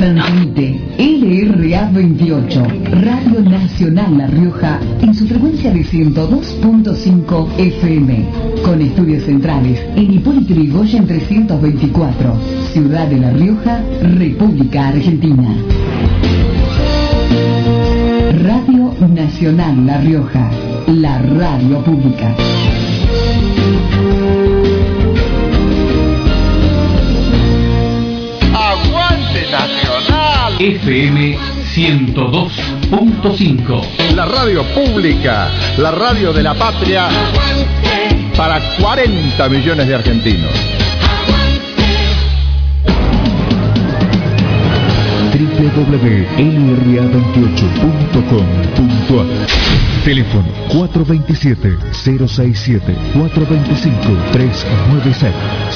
Transmite LRA 28, Radio Nacional La Rioja, en su frecuencia de 102.5 FM, con estudios centrales en Hipólito Yrigoyen 324, Ciudad de La Rioja, República Argentina. Radio Nacional La Rioja, la radio pública. ¡Aguante Nacional! FM 102.5. La radio pública, la radio de la patria, para 40 millones de argentinos. www.lra28.com.ar. Teléfono 427-067, 425-396.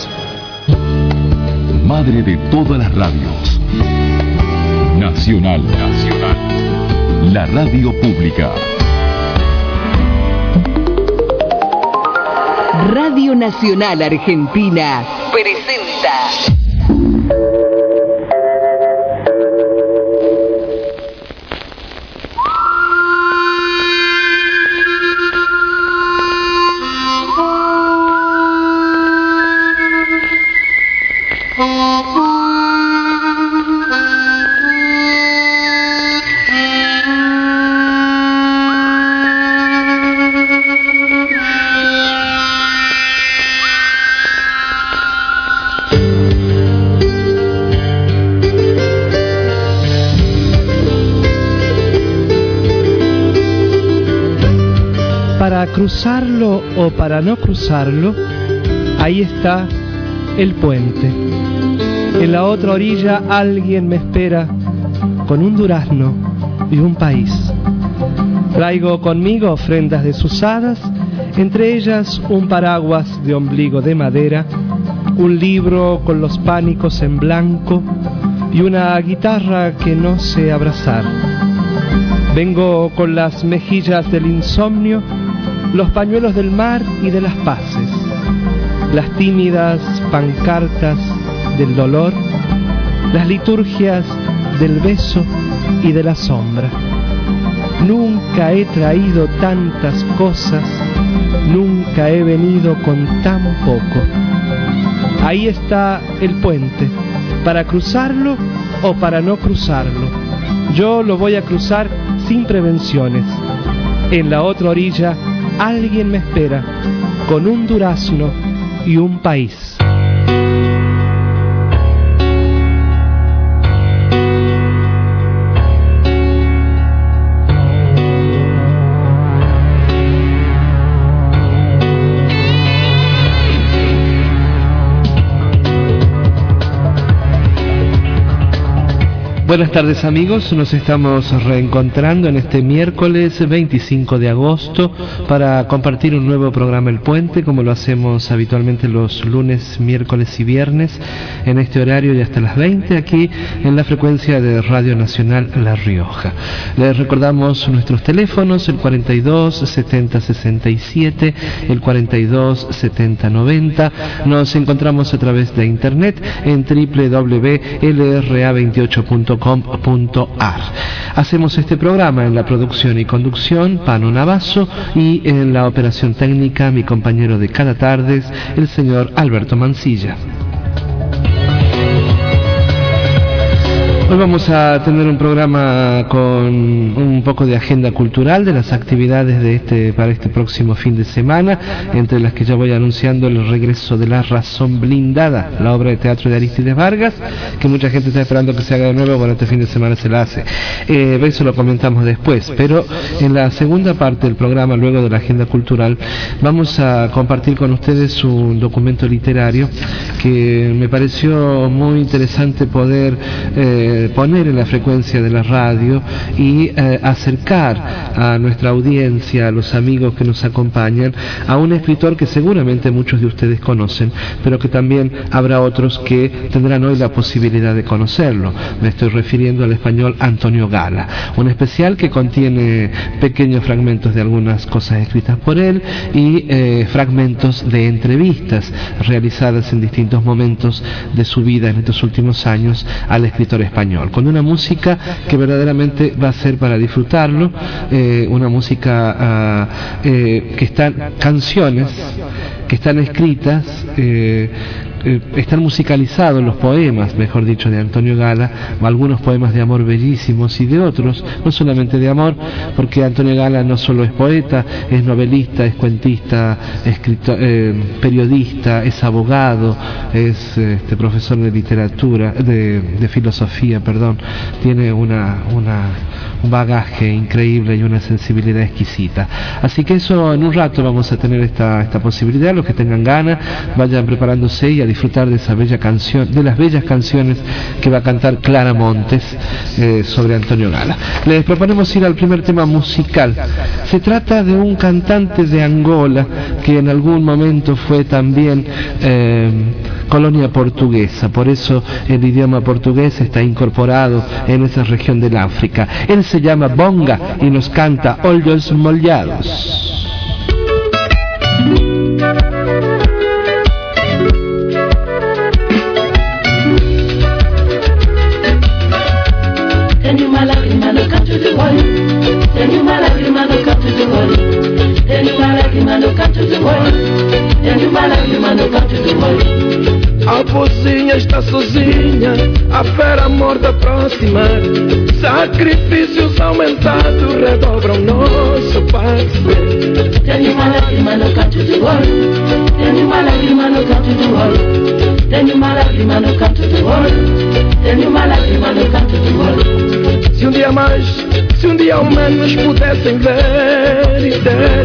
Madre de todas las radios. Nacional. La radio pública. Radio Nacional Argentina presenta Para cruzarlo o para no cruzarlo, ahí está el puente. En la otra orilla alguien me espera con un durazno y un país. Traigo conmigo ofrendas desusadas, entre ellas un paraguas de ombligo de madera, un libro con los pánicos en blanco y una guitarra que no sé abrazar. Vengo con las mejillas del insomnio, los pañuelos del mar y de las paces, las tímidas pancartas del dolor, las liturgias del beso y de la sombra. Nunca he traído tantas cosas, nunca he venido con tan poco. Ahí está el puente, para cruzarlo o para no cruzarlo. Yo lo voy a cruzar sin prevenciones. En la otra orilla alguien me espera con un durazno y un país. Buenas tardes amigos, nos estamos reencontrando en este miércoles 25 de agosto para compartir un nuevo programa El Puente, como lo hacemos habitualmente los lunes, miércoles y viernes en este horario y hasta las 20 aquí en la frecuencia de Radio Nacional La Rioja. Les recordamos nuestros teléfonos, el 42 70 67, el 42 70 90. Nos encontramos a través de internet en www.lra28.com.ar. Hacemos este programa en la producción y conducción Pano Navazo, y en la operación técnica mi compañero de cada tarde, el señor Alberto Mancilla. Hoy vamos a tener un programa con un poco de agenda cultural de las actividades para este próximo fin de semana, entre las que ya voy anunciando el regreso de La Razón Blindada, la obra de teatro de Arístides Vargas, que mucha gente está esperando que se haga de nuevo. Bueno, este fin de semana se la hace. Eso lo comentamos después, pero en la segunda parte del programa, luego de la agenda cultural, vamos a compartir con ustedes un documento literario que me pareció muy interesante poder poner en la frecuencia de la radio y acercar a nuestra audiencia, a los amigos que nos acompañan, a un escritor que seguramente muchos de ustedes conocen, pero que también habrá otros que tendrán hoy la posibilidad de conocerlo. Me estoy refiriendo al español Antonio Gala, un especial que contiene pequeños fragmentos de algunas cosas escritas por él y fragmentos de entrevistas realizadas en distintos momentos de su vida en estos últimos años al escritor español. español, con una música que verdaderamente va a ser para disfrutarlo, una música que están canciones que están escritas, están musicalizados los poemas, mejor dicho, de Antonio Gala, o algunos poemas de amor bellísimos y de otros, no solamente de amor, porque Antonio Gala no solo es poeta, es novelista, es cuentista, escritor, periodista, es abogado, es profesor de literatura, de filosofía, perdón, tiene un bagaje increíble y una sensibilidad exquisita. Así que eso, en un rato vamos a tener esta posibilidad. Los que tengan ganas, vayan preparándose y a disfrutar de esa bella canción, de las bellas canciones que va a cantar Clara Montes sobre Antonio Gala. Les proponemos ir al primer tema musical. Se trata de un cantante de Angola que en algún momento fue también colonia portuguesa, por eso el idioma portugués está incorporado en esa región del África. Él se llama Bonga y nos canta Olhos Molhados. Tenho uma lágrima no canto do olho, tenho uma lágrima no canto do olho, tenho uma lágrima no canto do olho, tenho uma lágrima no canto do olho. A vozinha está sozinha, a fera morta aproximar, sacrifícios aumentados redobram nosso passo. Tenho uma lágrima no canto do olho, tenho uma lágrima no canto do olho, tenho uma lágrima no canto do olho, tenho uma lágrima no canto do olho. Se um dia mais, se um dia ao menos pudessem ver e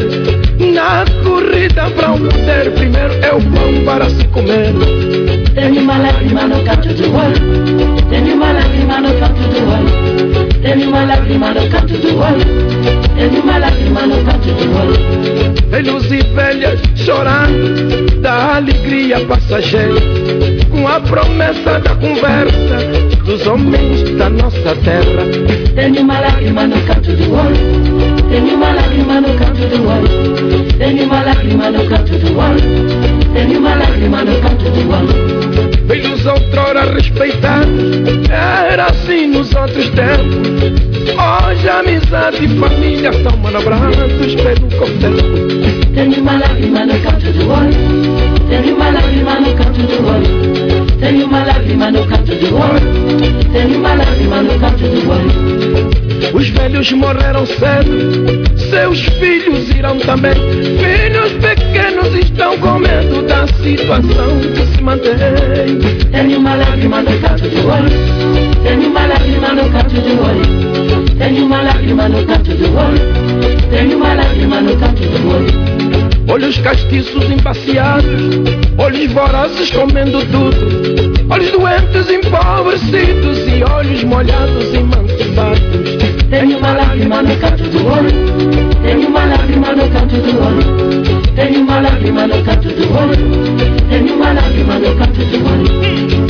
ter, na corrida para um poder, primeiro é o pão para se comer. Tenho uma lágrima no canto do olho, tenho uma lágrima no canto do olho, tenho uma lágrima no canto do olho, tenho uma lágrima no canto do olho. Velhos e velhas chorando da alegria passageira, com a promessa da conversa dos homens da nossa terra. Tenho uma lágrima no canto do olho, tenho uma lágrima no canto do olho, tenho uma lágrima no canto do olho, tenho uma lágrima no canto do olho. Velhos outrora respeitados, era assim nos outros tempos. Hoje amizade e família são manobrados pelo cortejo. Tenho uma lágrima no canto do olho, tenho uma lágrima no canto do olho, tenho uma lágrima no canto do olho, tenho uma lágrima no canto do olho. Os velhos morreram cedo, seus filhos irão também. Filhos pequenos estão com medo da situação que se mantém. Tenho uma lágrima no canto do olho, tenho uma lágrima no canto do olho, tenho uma lágrima no canto do olho, tenho uma lágrima no canto do olho. Olhos castiços embaciados, olhos vorazes comendo tudo, olhos doentes empobrecidos e olhos molhados emancipados. Tenho uma lágrima no canto do olho, tenho uma lágrima no canto do olho, tenho uma lágrima no canto do olho, tenho uma lágrima no canto do olho.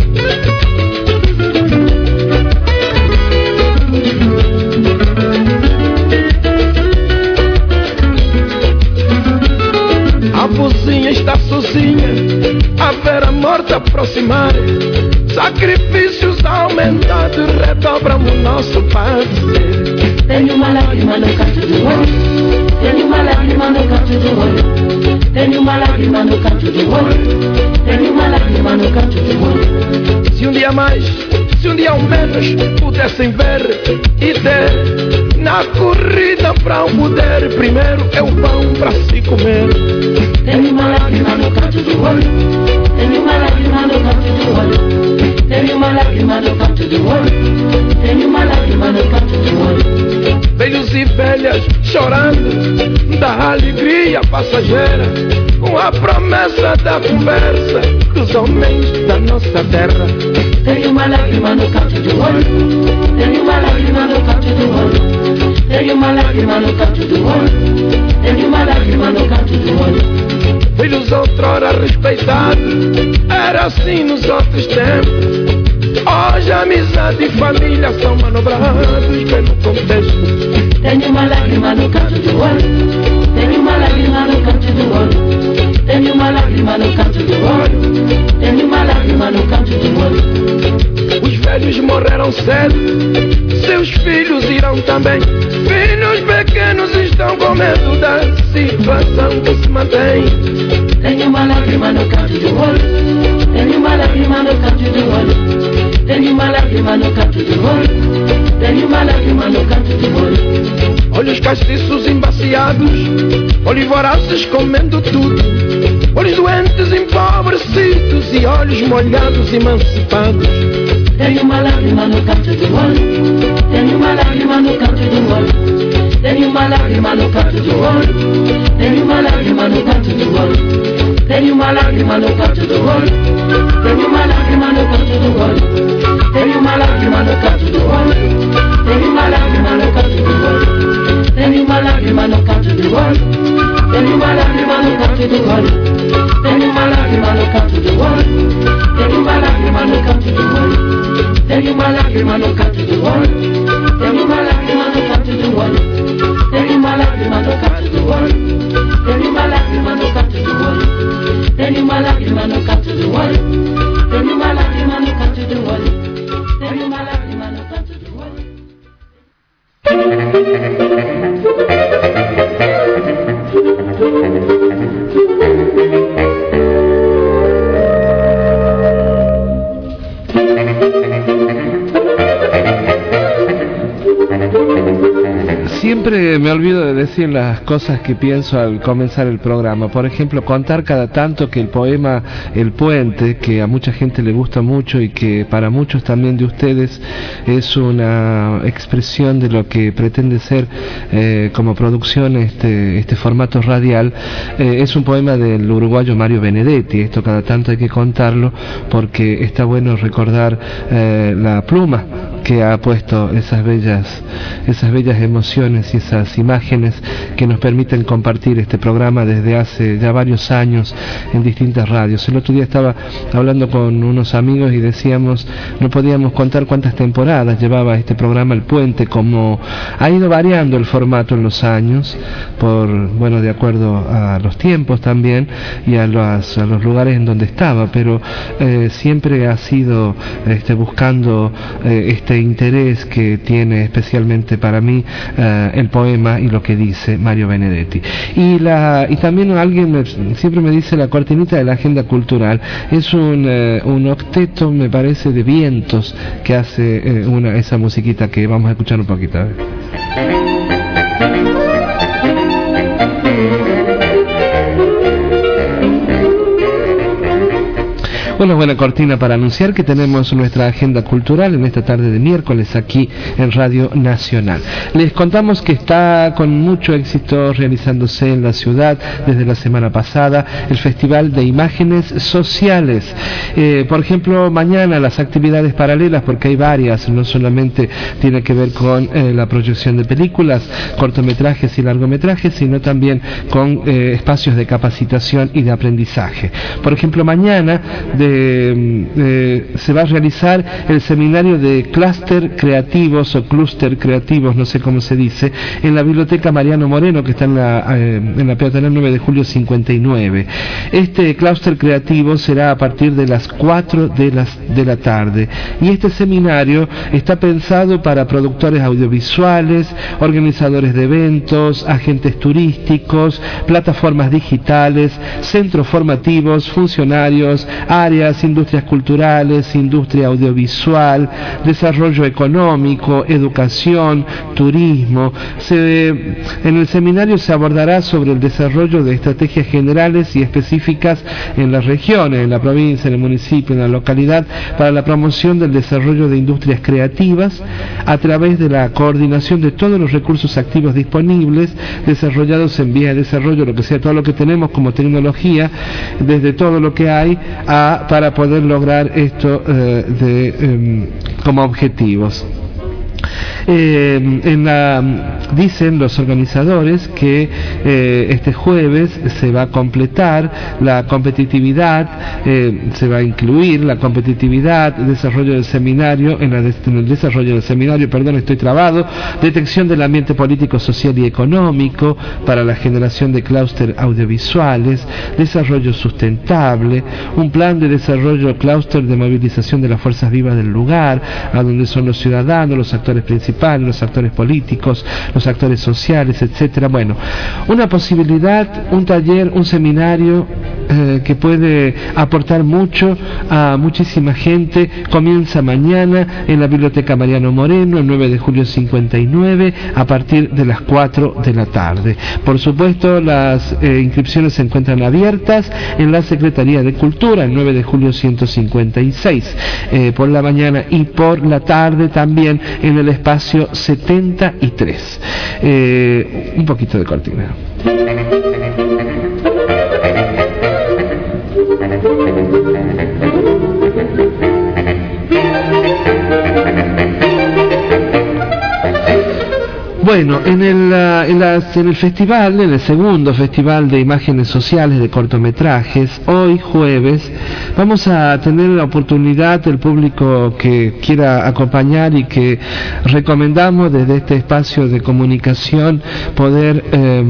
A vozinha está sozinha, a vera morta aproximar, sacrifícios aumentados redobram o nosso padecer. Tenho uma lágrima no canto do olho, tenho uma lágrima no canto do olho, tenho uma lágrima no canto do olho, tenho uma lágrima no canto do olho. Se um dia mais, se um dia ao menos pudessem ver e ter, na corrida para um poder, primeiro é o pão para se comer. Tenho uma lágrima no canto do olho, tenho uma lágrima no canto do olho, tenho uma lágrima no canto do olho, tenho uma lágrima no canto do olho. Velhos e velhas chorando da alegria passageira, com a promessa da conversa dos homens da nossa terra. Tenho uma lágrima no canto do olho, tenho uma lágrima no canto do olho, tenho uma lágrima no canto do olho, tenho uma lágrima no canto do olho. Velhos outrora respeitados, era assim nos outros tempos. Hoje amizade e família são manobrados pelo contexto. Tenho uma lágrima no canto do olho, tenho uma lágrima no canto do olho, tenho uma lágrima no canto do olho, tenho uma lágrima no canto do olho. Os velhos morreram cedo, seus filhos irão também. Filhos pequenos estão com medo da situação que se mantém. Tenho uma lágrima no canto do olho, tenho uma lágrima no canto do olho, tenho uma lágrima no canto do olho, tenho uma lágrima no canto do olho. Olhos castiços embaciados, olhos vorazes comendo tudo, olhos doentes empobrecidos e olhos molhados emancipados. Tenho uma lágrima no canto do olho, tenho uma lágrima no canto do olho, tenho uma lágrima no canto do olho, tenho uma lágrima no canto do olho, tenho uma lágrima no canto do olho, tenho uma lágrima no canto do olho, tenho uma lágrima no canto do olho, tenho uma lágrima no canto do olho, tenho uma lágrima no canto do olho, tenho uma lágrima no canto do olho, tenho uma lágrima no canto do olho, tenho uma lágrima no canto do olho, tenho uma lágrima no canto do olho, tenho uma lágrima no canto do olho, tenho uma lágrima no canto do olho, tenho uma lágrima no canto do olho, tenho uma lágrima no canto do olho, tenho uma lágrima no canto do olho, tenho uma lágrima no canto do olho. Siempre me olvido de decir las cosas que pienso al comenzar el programa. Por ejemplo, contar cada tanto que el poema El Puente, que a mucha gente le gusta mucho y que para muchos también de ustedes es una expresión de lo que pretende ser como producción este formato radial, es un poema del uruguayo Mario Benedetti. Esto cada tanto hay que contarlo porque está bueno recordar la pluma que ha puesto esas bellas emociones y esas imágenes que nos permiten compartir este programa desde hace ya varios años en distintas radios. El otro día estaba hablando con unos amigos y decíamos, no podíamos contar cuántas temporadas llevaba este programa El Puente, como ha ido variando el formato en los años, de acuerdo a los tiempos también y a los lugares en donde estaba, pero siempre ha sido buscando este interés que tiene especialmente para mí el poema y lo que dice Mario Benedetti. Y también alguien siempre me dice la cortinita de la agenda cultural. Es un octeto, me parece, de vientos que hace esa musiquita que vamos a escuchar un poquito. A ver. Bueno, buena cortina para anunciar que tenemos nuestra agenda cultural en esta tarde de miércoles aquí en Radio Nacional. Les contamos que está con mucho éxito realizándose en la ciudad desde la semana pasada el Festival de Imágenes Sociales. Por ejemplo, mañana las actividades paralelas, porque hay varias, no solamente tiene que ver con la proyección de películas, cortometrajes y largometrajes, sino también con espacios de capacitación y de aprendizaje. Por ejemplo, mañana se va a realizar el seminario de clúster creativos o clúster creativos, no sé cómo se dice, en la Biblioteca Mariano Moreno, que está en la peatonal 9 de julio 59. Este clúster creativo será a partir de las 4 de la tarde, y este seminario está pensado para productores audiovisuales, organizadores de eventos, agentes turísticos, plataformas digitales, centros formativos, funcionarios, áreas, industrias culturales, industria audiovisual, desarrollo económico, educación, turismo. En el seminario se abordará sobre el desarrollo de estrategias generales y específicas en las regiones, en la provincia, en el municipio, en la localidad, para la promoción del desarrollo de industrias creativas a través de la coordinación de todos los recursos activos disponibles, desarrollados en vías de desarrollo, lo que sea, todo lo que tenemos como tecnología, desde todo lo que hay para poder lograr esto como objetivos. Dicen los organizadores que este jueves se va a completar la competitividad, se va a incluir la competitividad, desarrollo del seminario, en el desarrollo del seminario, detección del ambiente político, social y económico para la generación de clúster audiovisuales, desarrollo sustentable, un plan de desarrollo clúster de movilización de las fuerzas vivas del lugar, a donde son los ciudadanos, los actores principales, los actores políticos, los actores sociales, etcétera. Bueno, una posibilidad, un taller, un seminario que puede aportar mucho a muchísima gente. Comienza mañana en la Biblioteca Mariano Moreno, el 9 de julio 59, a partir de las 4 de la tarde. Por supuesto, las inscripciones se encuentran abiertas en la Secretaría de Cultura, el 9 de julio 156, por la mañana, y por la tarde también en el espacio 73. Un poquito de cortina. Bueno, en el festival, en el segundo festival de imágenes sociales de cortometrajes, hoy jueves, vamos a tener la oportunidad, el público que quiera acompañar y que recomendamos desde este espacio de comunicación poder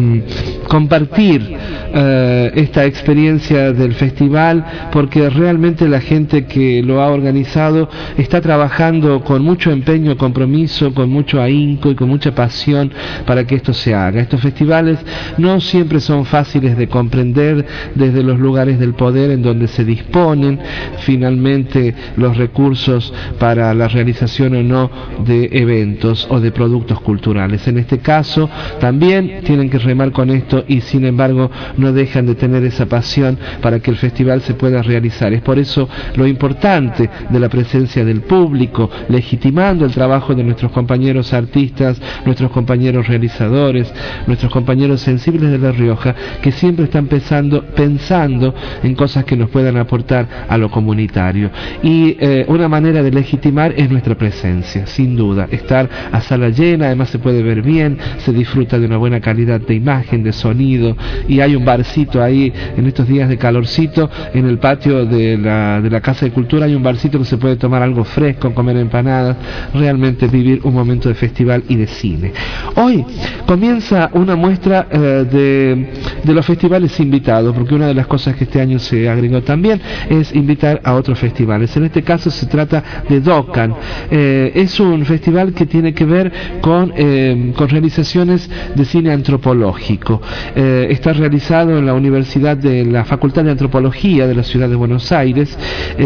compartir esta experiencia del festival, porque realmente la gente que lo ha organizado está trabajando con mucho empeño, compromiso, con mucho ahínco y con mucha pasión para que esto se haga. Estos festivales no siempre son fáciles de comprender desde los lugares del poder en donde se disponen finalmente los recursos para la realización o no de eventos o de productos culturales. En este caso también tienen que remar con esto y sin embargo no dejan de tener esa pasión para que el festival se pueda realizar. Es por eso lo importante de la presencia del público, legitimando el trabajo de nuestros compañeros artistas, nuestros compañeros realizadores, nuestros compañeros sensibles de La Rioja, que siempre están pensando en cosas que nos puedan aportar a lo comunitario. Y una manera de legitimar es nuestra presencia, sin duda. Estar a sala llena, además se puede ver bien, se disfruta de una buena calidad de imagen, de sonido, y hay un barcito ahí, en estos días de calorcito, en el patio de la Casa de Cultura hay un barcito que se puede tomar algo fresco, comer empanadas, realmente vivir un momento de festival y de cine. Hoy comienza una muestra de los festivales invitados, porque una de las cosas que este año se agregó también es invitar a otros festivales. En este caso se trata de DOCAN. Es un festival que tiene que ver con realizaciones de cine antropológico. Está realizado en la Universidad de la Facultad de Antropología de la Ciudad de Buenos Aires,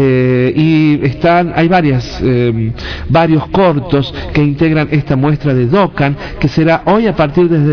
y hay varios cortos que integran esta muestra de DOCAN, que será hoy a partir desde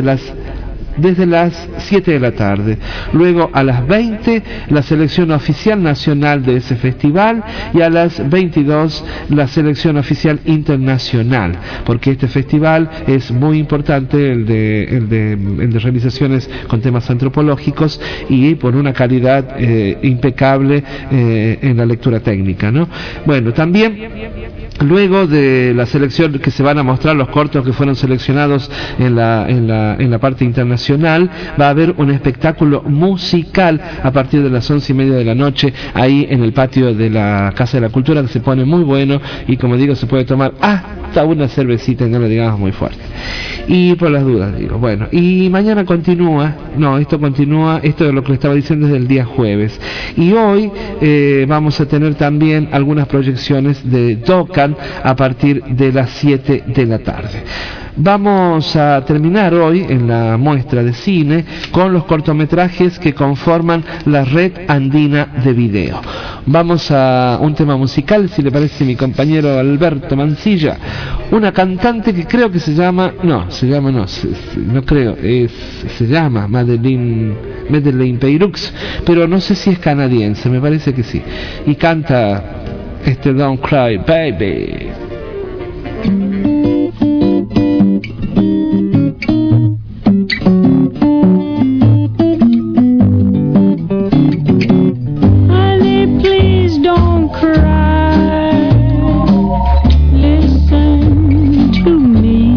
las 7 de la tarde. Luego a las 20 la selección oficial nacional de ese festival, y a las 22 la selección oficial internacional, porque este festival es muy importante, el de realizaciones con temas antropológicos, y por una calidad impecable en la lectura técnica, ¿no? Bueno, también luego de la selección, que se van a mostrar los cortos que fueron seleccionados en la parte internacional, va a haber un espectáculo musical a partir de las 11:30 de la noche, ahí en el patio de la Casa de la Cultura, que se pone muy bueno, y como digo, se puede tomar hasta una cervecita, no lo digamos muy fuerte. Y por las dudas digo, bueno, y mañana esto es lo que le estaba diciendo desde el día jueves, y hoy vamos a tener también algunas proyecciones de DOCAN a partir de las 7 de la tarde. Vamos a terminar hoy en la muestra de cine con los cortometrajes que conforman la Red Andina de Video. Vamos a un tema musical, si le parece, mi compañero Alberto Mancilla, una cantante que creo que se llama Madeleine Peyrux, pero no sé si es canadiense, me parece que sí, y canta Don't Cry Baby. Don't cry, listen to me.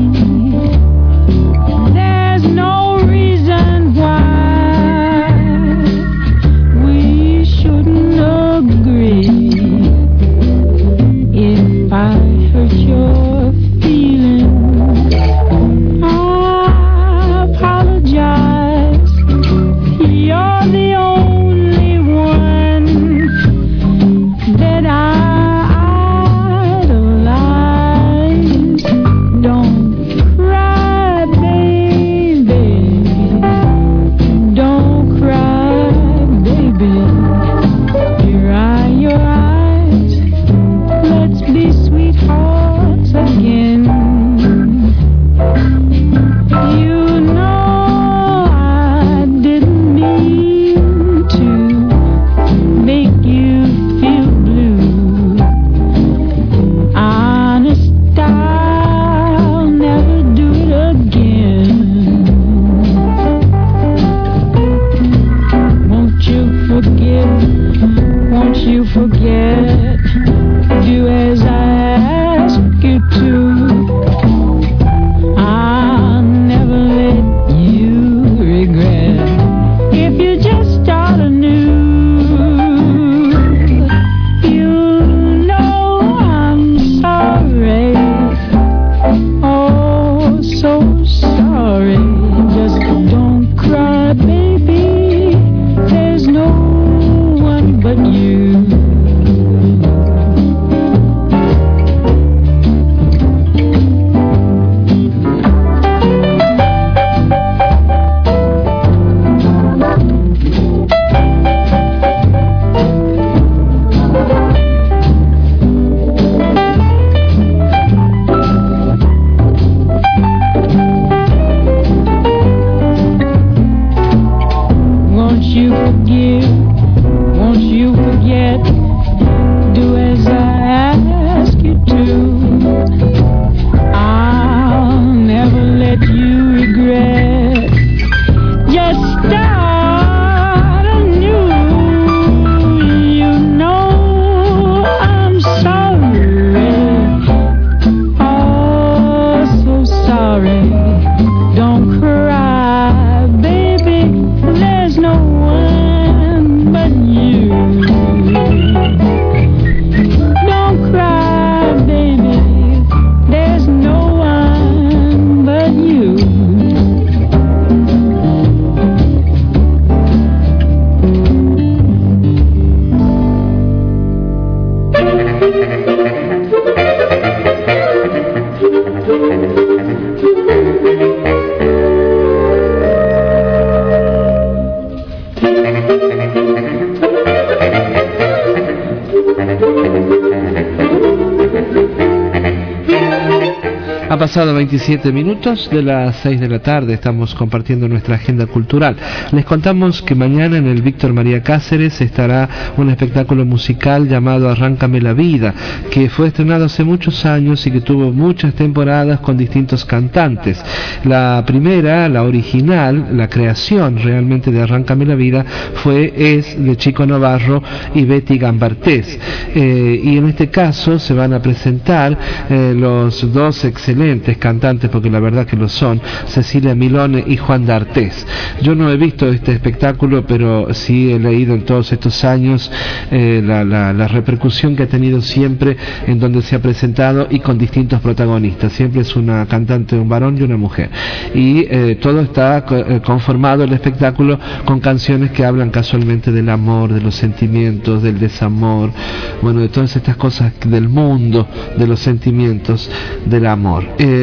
Ha pasado 27 minutos de las 6 de la tarde, estamos compartiendo nuestra agenda cultural. Les contamos que mañana en el Víctor María Cáceres estará un espectáculo musical llamado Arráncame la Vida, que fue estrenado hace muchos años y que tuvo muchas temporadas con distintos cantantes. La primera, la original, la creación realmente de Arráncame la Vida es de Chico Novarro y Betty Gambartés. Y en este caso se van a presentar los dos excelentes cantantes, porque la verdad que lo son, Cecilia Milone y Juan D'Artés. Yo no he visto este espectáculo, pero sí he leído en todos estos años la repercusión que ha tenido siempre en donde se ha presentado y con distintos protagonistas. Siempre es una cantante, un varón y una mujer. Y todo está conformado el espectáculo con canciones que hablan casualmente del amor, de los sentimientos, del desamor, bueno, de todas estas cosas del mundo, de los sentimientos, del amor.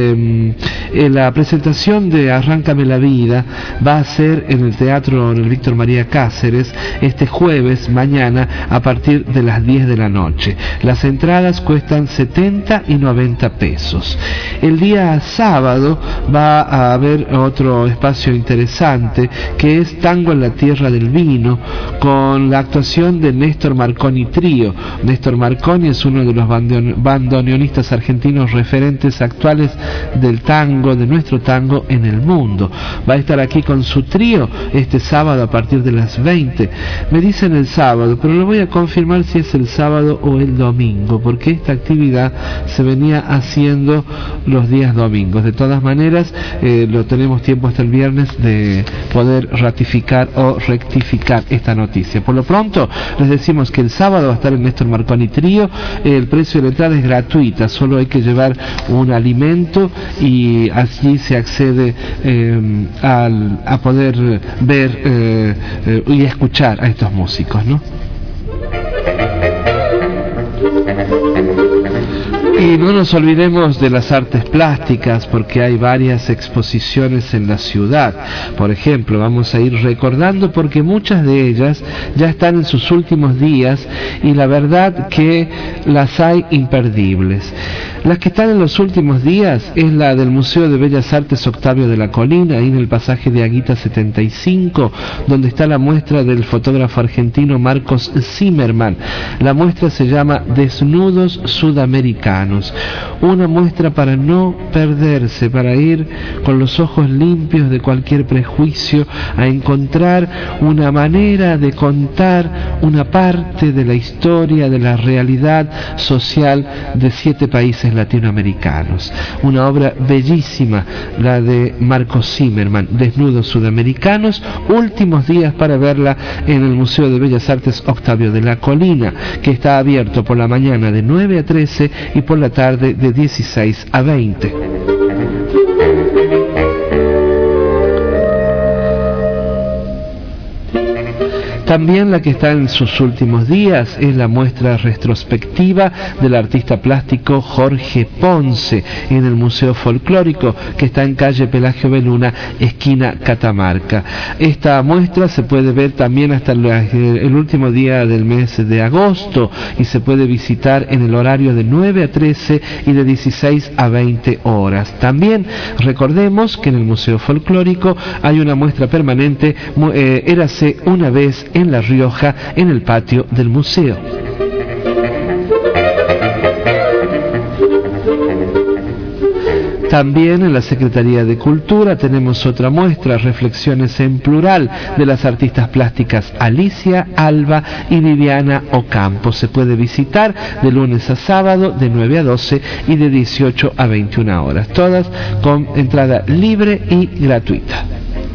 La presentación de Arráncame la Vida va a ser en el teatro, en el Víctor María Cáceres, este jueves, mañana, a partir de las 10 de la noche. Las entradas cuestan 70 y 90 pesos. El día sábado va a haber otro espacio interesante, que es Tango en la Tierra del Vino, con la actuación de Néstor Marconi Trío. Néstor Marconi es uno de los bandoneonistas argentinos referentes actuales del tango, de nuestro tango en el mundo. Va a estar aquí con su trío este sábado a partir de las 20. Me dicen el sábado, pero lo voy a confirmar si es el sábado o el domingo, porque esta actividad se venía haciendo los días domingos. De todas maneras, lo tenemos tiempo hasta el viernes de poder ratificar o rectificar esta noticia. Por lo pronto, les decimos que el sábado va a estar el Néstor Marconi Trío. El precio de la entrada es gratuita, solo hay que llevar un alimento y allí se accede a poder ver y escuchar a estos músicos, ¿no? Y no nos olvidemos de las artes plásticas, porque hay varias exposiciones en la ciudad. Por ejemplo, vamos a ir recordando, porque muchas de ellas ya están en sus últimos días y la verdad que las hay imperdibles. Las que están en los últimos días es la del Museo de Bellas Artes Octavio de la Colina, ahí en el pasaje de Aguita 75, donde está la muestra del fotógrafo argentino Marcos Zimmerman. La muestra se llama Desnudos Sudamericanos. americanos. Una muestra para no perderse, para ir con los ojos limpios de cualquier prejuicio, a encontrar una manera de contar una parte de la historia, de la realidad social de 7 países latinoamericanos. Una obra bellísima, la de Marcos Zimmerman, Desnudos Sudamericanos, últimos días para verla en el Museo de Bellas Artes Octavio de la Colina, que está abierto por la mañana de 9 a 13 y por la tarde de 16 a 20. También la que está en sus últimos días es la muestra retrospectiva del artista plástico Jorge Ponce en el Museo Folclórico, que está en calle Pelagio Beluna, esquina Catamarca. Esta muestra se puede ver también hasta el último día del mes de agosto y se puede visitar en el horario de 9 a 13 y de 16 a 20 horas. También recordemos que en el Museo Folclórico hay una muestra permanente, Érase una vez en La Rioja, en el patio del museo. También en la Secretaría de Cultura tenemos otra muestra, Reflexiones en Plural, de las artistas plásticas Alicia, Alba y Viviana Ocampo. Se puede visitar de lunes a sábado de 9 a 12 y de 18 a 21 horas, todas con entrada libre y gratuita.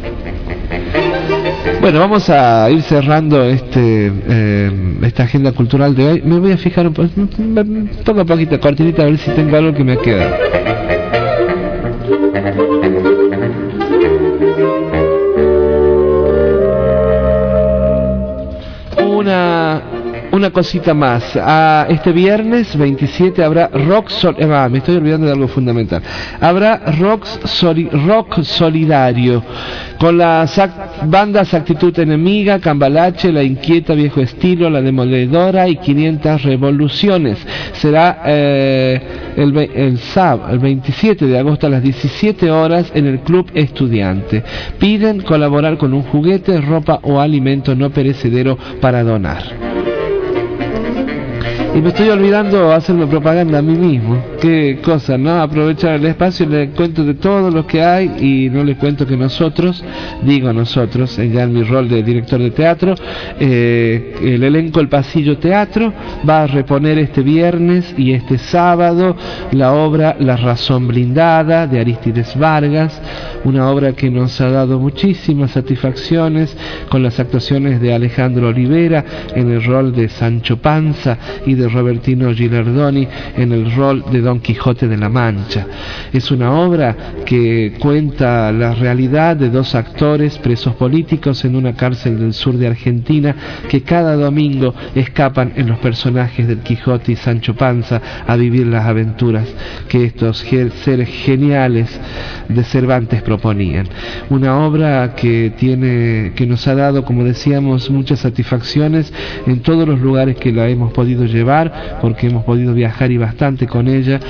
Bueno, vamos a ir cerrando esta agenda cultural de hoy. Me voy a fijar un poco a poquito, cortinita, a ver si tengo algo que me queda. Una cosita más. Este viernes 27 habrá me estoy olvidando de algo fundamental. Habrá rock solidario con las bandas Actitud Enemiga, Cambalache, La Inquieta, Viejo Estilo, La Demoledora y 500 Revoluciones. Será el 27 de agosto a las 17 horas en el Club Estudiante. Piden colaborar con un juguete, ropa o alimento no perecedero para donar. Y me estoy olvidando hacerme propaganda a mí mismo. Qué cosa, ¿no? Aprovechar el espacio, les cuento de todo lo que hay y no les cuento que nosotros, ya en mi rol de director de teatro, el elenco El Pasillo Teatro va a reponer este viernes y este sábado la obra La Razón Blindada de Arístides Vargas, una obra que nos ha dado muchísimas satisfacciones con las actuaciones de Alejandro Olivera en el rol de Sancho Panza y de Robertino Gilardoni en el rol de Don Quijote de la Mancha. Es una obra que cuenta la realidad de 2 actores presos políticos en una cárcel del sur de Argentina que cada domingo escapan en los personajes del Quijote y Sancho Panza a vivir las aventuras que estos seres geniales de Cervantes proponían. Una obra que nos ha dado, como decíamos, muchas satisfacciones en todos los lugares que la hemos podido llevar, porque hemos podido viajar y bastante con ella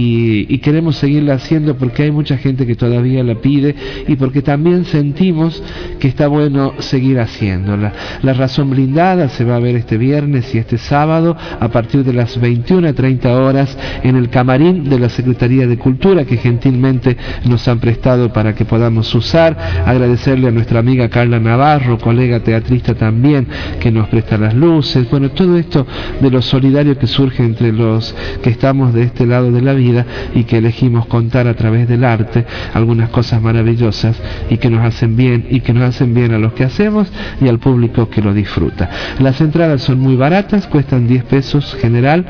y queremos seguirla haciendo porque hay mucha gente que todavía la pide y porque también sentimos que está bueno seguir haciéndola. La Razón Blindada se va a ver este viernes y este sábado a partir de las 21:30 horas en el camarín de la Secretaría de Cultura, que gentilmente nos han prestado para que podamos usar. Agradecerle a nuestra amiga Carla Navarro, colega teatrista también, que nos presta las luces. Bueno, todo esto de lo solidario que surge entre los que estamos de este lado de la vida y que elegimos contar a través del arte algunas cosas maravillosas y que nos hacen bien a los que hacemos y al público que lo disfruta. Las entradas son muy baratas, cuestan 10 pesos general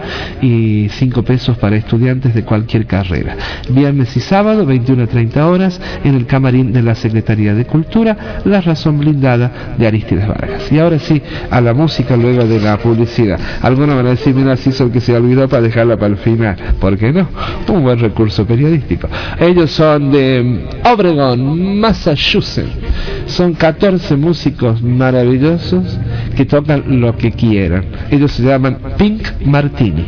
y 5 pesos para estudiantes de cualquier carrera. Viernes y sábado 21:30 horas en el camarín de la Secretaría de Cultura, La Razón Blindada de Arístides Vargas. Y ahora sí, a la música luego de la publicidad. Algunos van a decir, mira, Narciso, que se olvidó para dejarla para el final. ¿Por qué no? Un buen recurso periodístico. Ellos son de Obregón, Massachusetts. Son 14 músicos maravillosos que tocan lo que quieran. Ellos se llaman Pink Martini.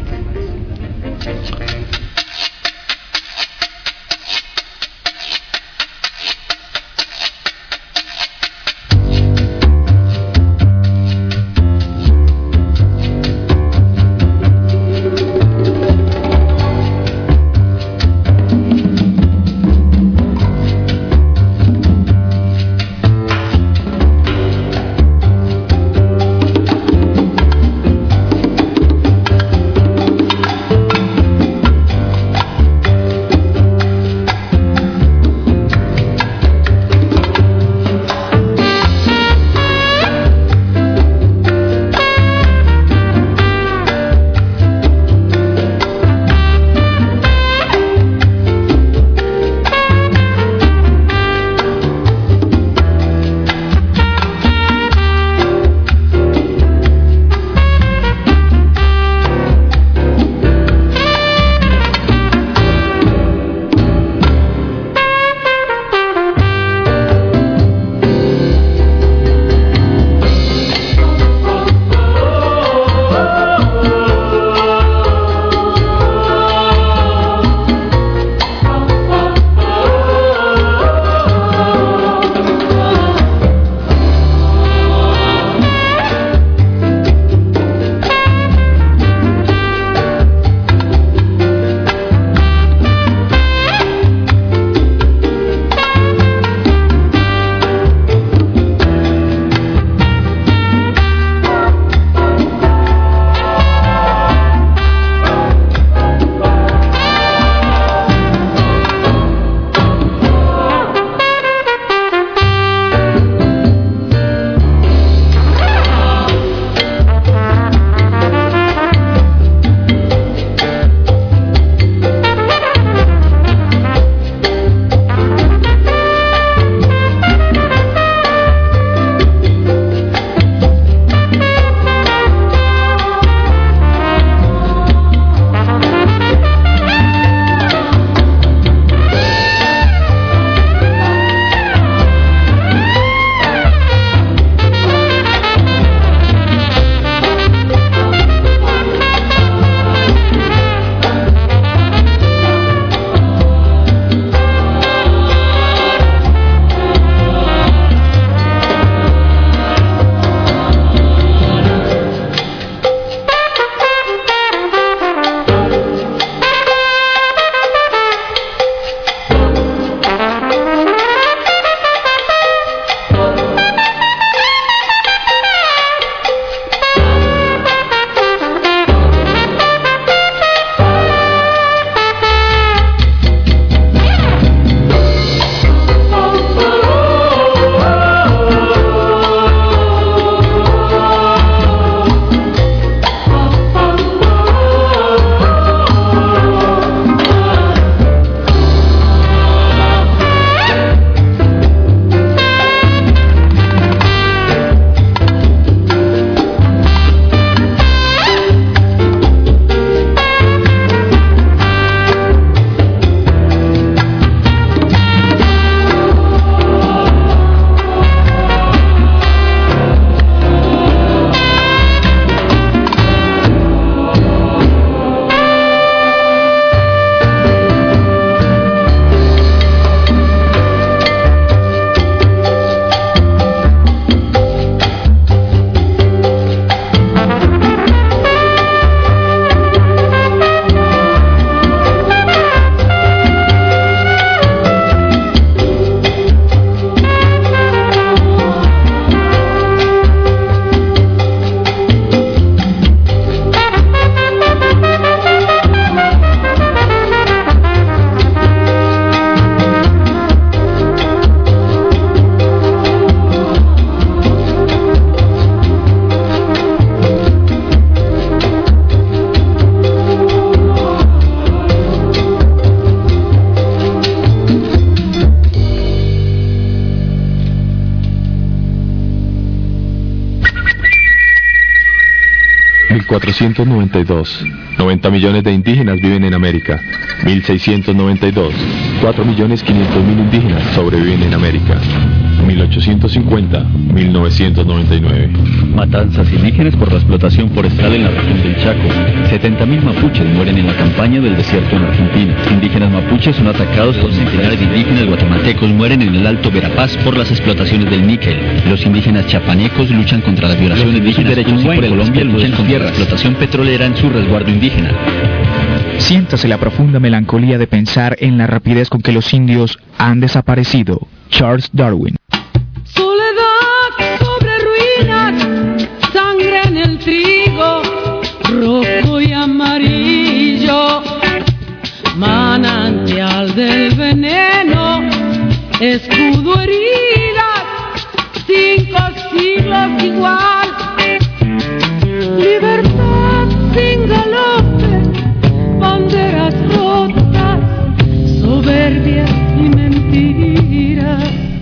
1492. 90 millones de indígenas viven en América. 1692. 4.500.000 indígenas sobreviven en América. 1850-1999. Matanzas indígenas por la explotación forestal en la región del Chaco. 70.000 mapuches mueren en la campaña del desierto en Argentina. Indígenas mapuches son atacados por centenares de indígenas guatemaltecos mueren en el Alto Verapaz por las explotaciones del níquel. Los indígenas chapanecos luchan contra las violaciones de sus derechos y por Colombia luchan contra la explotación petrolera en su resguardo indígena. Siéntase la profunda melancolía de pensar en la rapidez con que los indios han desaparecido. Charles Darwin. Soledad sobre ruinas, sangre en el trigo, rojo y amarillo, manantial del veneno, escudo heridas, 5 siglos igual, libertad sin galope, banderas rotas, soberbia y mentira.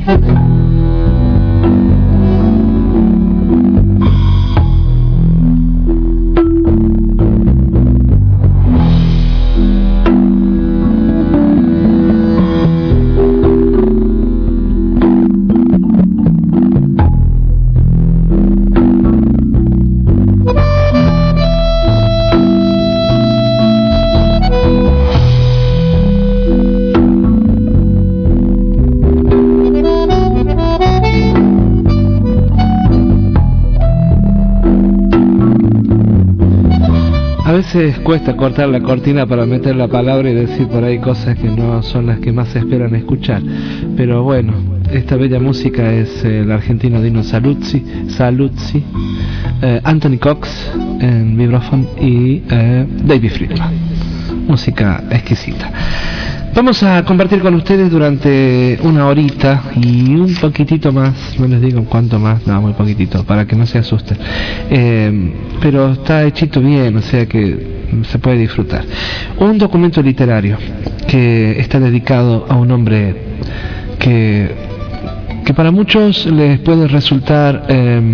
A veces cuesta cortar la cortina para meter la palabra y decir por ahí cosas que no son las que más se esperan escuchar. Pero bueno, esta bella música es el argentino Dino Saluzzi, Anthony Cox en vibraphone y David Friedman. Música exquisita. Vamos a compartir con ustedes durante una horita y un poquitito más, no les digo cuánto más, no, muy poquitito, para que no se asusten. Pero está hechito bien, o sea que se puede disfrutar. Un documento literario que está dedicado a un hombre que para muchos les puede resultar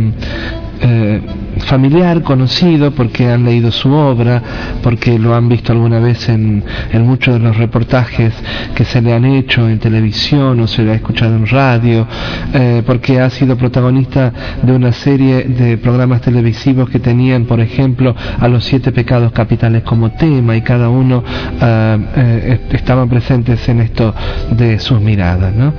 familiar, conocido, porque han leído su obra, porque lo han visto alguna vez en muchos de los reportajes que se le han hecho en televisión o se le ha escuchado en radio, porque ha sido protagonista de una serie de programas televisivos que tenían, por ejemplo, a los 7 pecados capitales como tema, y cada uno estaban presentes en esto de sus miradas, ¿no?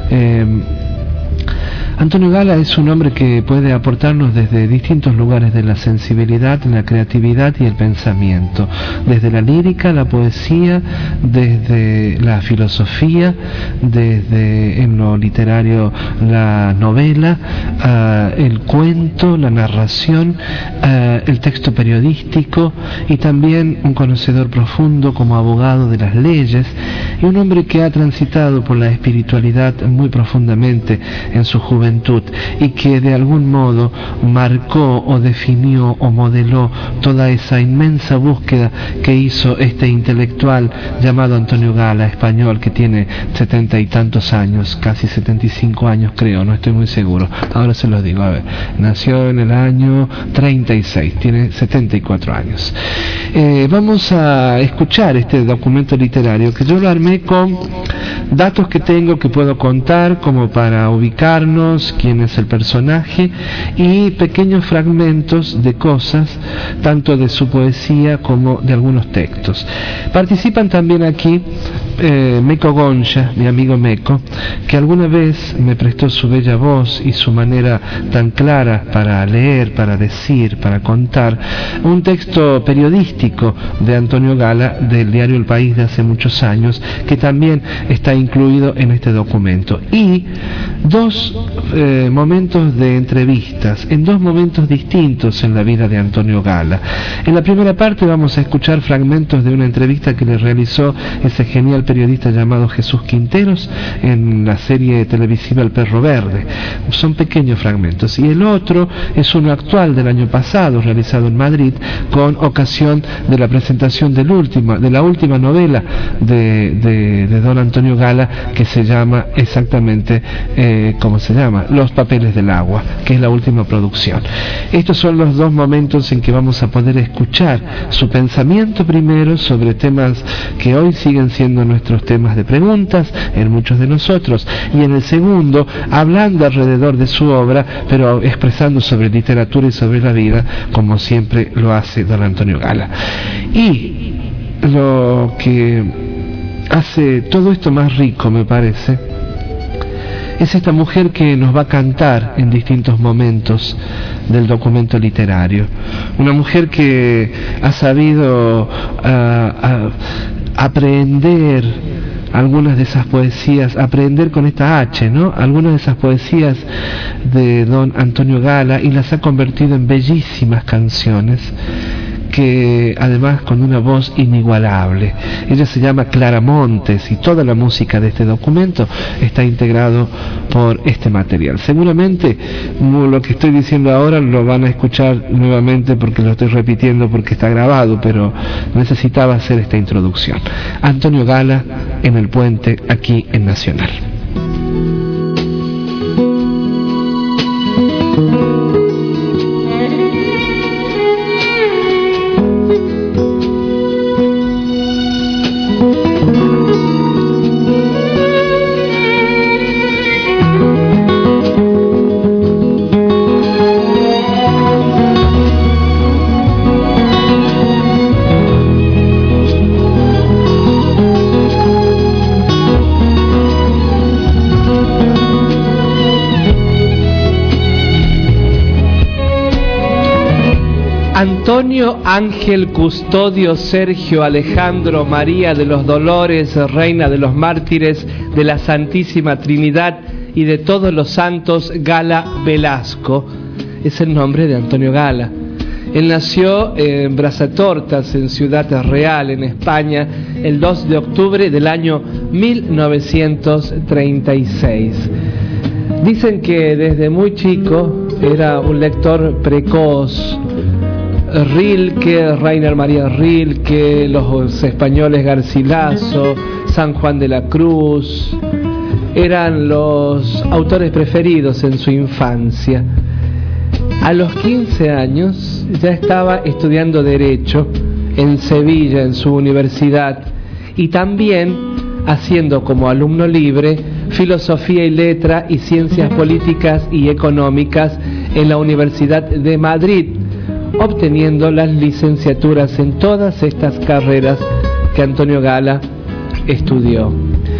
Antonio Gala es un hombre que puede aportarnos desde distintos lugares de la sensibilidad, la creatividad y el pensamiento, desde la lírica, la poesía, desde la filosofía, desde en lo literario la novela, el cuento, la narración, el texto periodístico, y también un conocedor profundo como abogado de las leyes, y un hombre que ha transitado por la espiritualidad muy profundamente en su juventud y que de algún modo marcó o definió o modeló toda esa inmensa búsqueda que hizo este intelectual llamado Antonio Gala, español, que tiene 70 y tantos años, casi 75 años creo, no estoy muy seguro, ahora se los digo, a ver, nació en el año 36, tiene 74 años. Vamos a escuchar este documento literario que yo lo armé con datos que tengo, que puedo contar como para ubicarnos, quién es el personaje, y pequeños fragmentos de cosas, tanto de su poesía como de algunos textos. Participan también aquí Meco Goncha, mi amigo Meco, que alguna vez me prestó su bella voz y su manera tan clara para leer, para decir, para contar, un texto periodístico de Antonio Gala del diario El País de hace muchos años, que también está incluido en este documento, y dos momentos de entrevistas en dos momentos distintos en la vida de Antonio Gala. En la primera parte vamos a escuchar fragmentos de una entrevista que le realizó ese genial periodista llamado Jesús Quinteros en la serie televisiva El Perro Verde. Son pequeños fragmentos, y el otro es uno actual del año pasado, realizado en Madrid con ocasión de la presentación de la última novela de don Antonio Gala, Gala, que se llama exactamente, ¿cómo se llama? Los papeles del agua, que es la última producción. Estos son los dos momentos en que vamos a poder escuchar su pensamiento primero sobre temas que hoy siguen siendo nuestros temas de preguntas en muchos de nosotros, y en el segundo, hablando alrededor de su obra, pero expresando sobre literatura y sobre la vida, como siempre lo hace don Antonio Gala. Y lo que hace todo esto más rico, me parece, es esta mujer que nos va a cantar en distintos momentos del documento literario. Una mujer que ha sabido aprender algunas de esas poesías, aprender con esta H, ¿no? Algunas de esas poesías de don Antonio Gala, y las ha convertido en bellísimas canciones, que además con una voz inigualable. Ella se llama Clara Montes, y toda la música de este documento está integrado por este material. Seguramente lo que estoy diciendo ahora lo van a escuchar nuevamente porque lo estoy repitiendo porque está grabado, pero necesitaba hacer esta introducción. Antonio Gala en El Puente, aquí en Nacional. Antonio Ángel Custodio Sergio Alejandro María de los Dolores, Reina de los Mártires de la Santísima Trinidad y de todos los santos Gala Velasco, es el nombre de Antonio Gala. Él nació en Brazatortas, en Ciudad Real, en España, el 2 de octubre del año 1936. Dicen que desde muy chico era un lector precoz. Rilke, Rainer María Rilke, los españoles Garcilaso, San Juan de la Cruz, eran los autores preferidos en su infancia. A los 15 años ya estaba estudiando Derecho en Sevilla, en su universidad, y también haciendo como alumno libre Filosofía y Letra y Ciencias Políticas y Económicas en la Universidad de Madrid, obteniendo las licenciaturas en todas estas carreras que Antonio Gala estudió.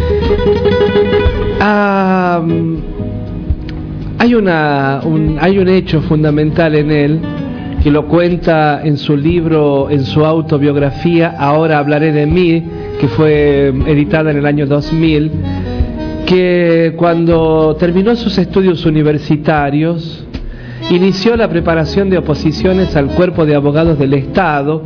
Hay un hecho fundamental en él, que lo cuenta en su libro, en su autobiografía, Ahora hablaré de mí, que fue editada en el año 2000, que cuando terminó sus estudios universitarios, inició la preparación de oposiciones al Cuerpo de Abogados del Estado,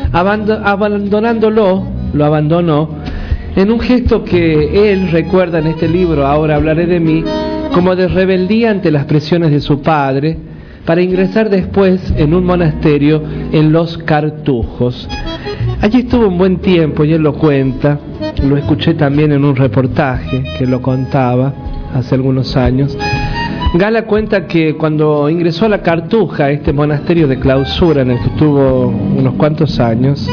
lo abandonó en un gesto que él recuerda en este libro, Ahora hablaré de mí, como de rebeldía ante las presiones de su padre, para ingresar después en un monasterio en Los Cartujos. Allí estuvo un buen tiempo y él lo cuenta, lo escuché también en un reportaje que lo contaba hace algunos años. Gala cuenta que cuando ingresó a la Cartuja, este monasterio de clausura en el que estuvo unos cuantos años,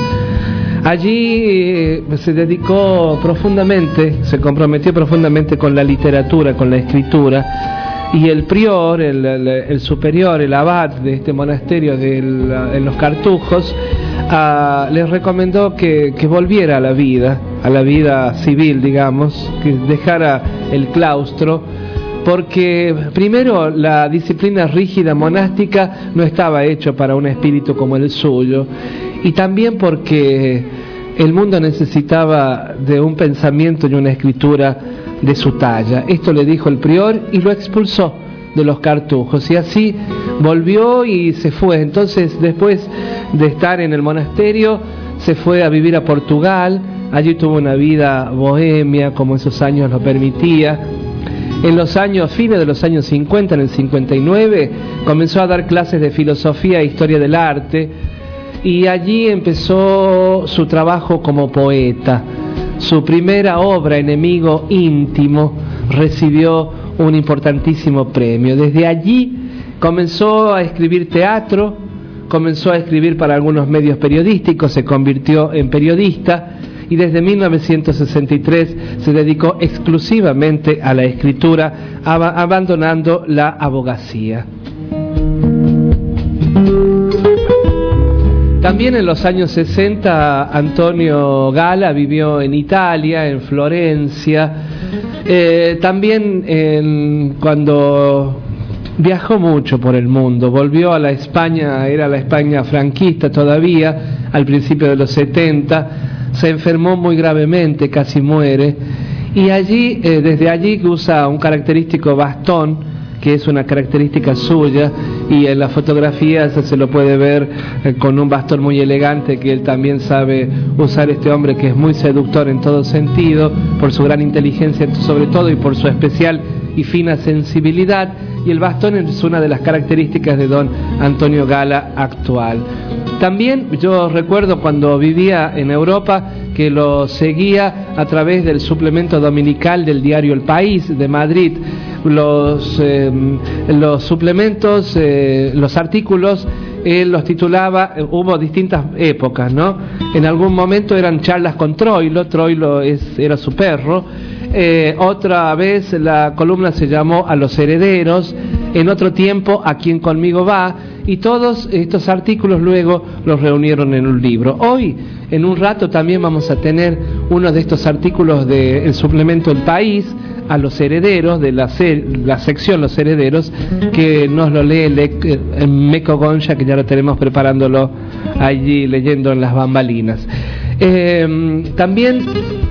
allí se dedicó profundamente, se comprometió profundamente con la literatura, con la escritura, y el prior, el superior, el abad de este monasterio en los Cartujos, les recomendó que volviera a la vida civil, digamos, que dejara el claustro, porque primero la disciplina rígida monástica no estaba hecho para un espíritu como el suyo, y también porque el mundo necesitaba de un pensamiento y una escritura de su talla. Esto le dijo el prior y lo expulsó de los Cartujos, y así volvió y se fue. Entonces, después de estar en el monasterio, se fue a vivir a Portugal. Allí tuvo una vida bohemia, como esos años lo permitía. En los años, fines de los años 50, en el 59, comenzó a dar clases de filosofía e historia del arte, y allí empezó su trabajo como poeta. su primera obra, Enemigo íntimo, recibió un importantísimo premio. Desde allí comenzó a escribir teatro, comenzó a escribir para algunos medios periodísticos, se convirtió en periodista y desde 1963 se dedicó exclusivamente a la escritura, abandonando la abogacía. También en los años 60 Antonio Gala vivió en Italia, en Florencia. También cuando viajó mucho por el mundo, volvió a la España, era la España franquista todavía, al principio de los 70, se enfermó muy gravemente, casi muere, y allí, desde allí usa un característico bastón, que es una característica suya, y en las fotografías se lo puede ver con un bastón muy elegante que él también sabe usar, este hombre que es muy seductor en todo sentido, por su gran inteligencia sobre todo y por su especial y fina sensibilidad, y el bastón es una de las características de don Antonio Gala actual. También yo recuerdo cuando vivía en Europa que lo seguía a través del suplemento dominical del diario El País de Madrid. Los suplementos, los artículos, él los titulaba, hubo distintas épocas, ¿no? En algún momento eran charlas con Troilo era su perro. Otra vez la columna se llamó A los herederos, en otro tiempo A quien conmigo va, y todos estos artículos luego los reunieron en un libro. Hoy, en un rato, también vamos a tener uno de estos artículos del suplemento El País, A los herederos, de la sección Los Herederos, que nos lo lee Meco Goncha, que ya lo tenemos preparándolo allí, leyendo en las bambalinas. También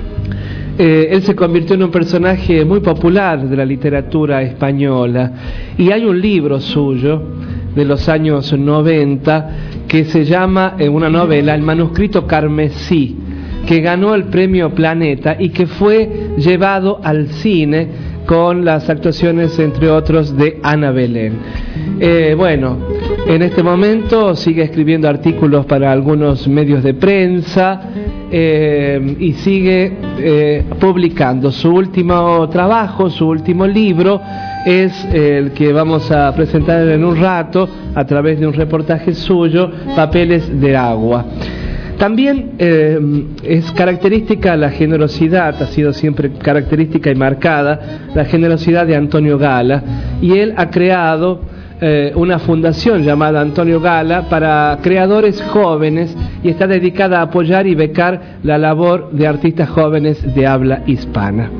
él se convirtió en un personaje muy popular de la literatura española, y hay un libro suyo de los años 90 que se llama, una novela, El manuscrito carmesí, que ganó el premio Planeta y que fue llevado al cine con las actuaciones, entre otros, de Ana Belén. Bueno, en este momento sigue escribiendo artículos para algunos medios de prensa y sigue publicando. Su último trabajo, su último libro, es el que vamos a presentar en un rato a través de un reportaje suyo, Papeles de agua. También es característica la generosidad, ha sido siempre característica y marcada la generosidad de Antonio Gala, y él ha creado una fundación llamada Antonio Gala para creadores jóvenes, y está dedicada a apoyar y becar la labor de artistas jóvenes de habla hispana.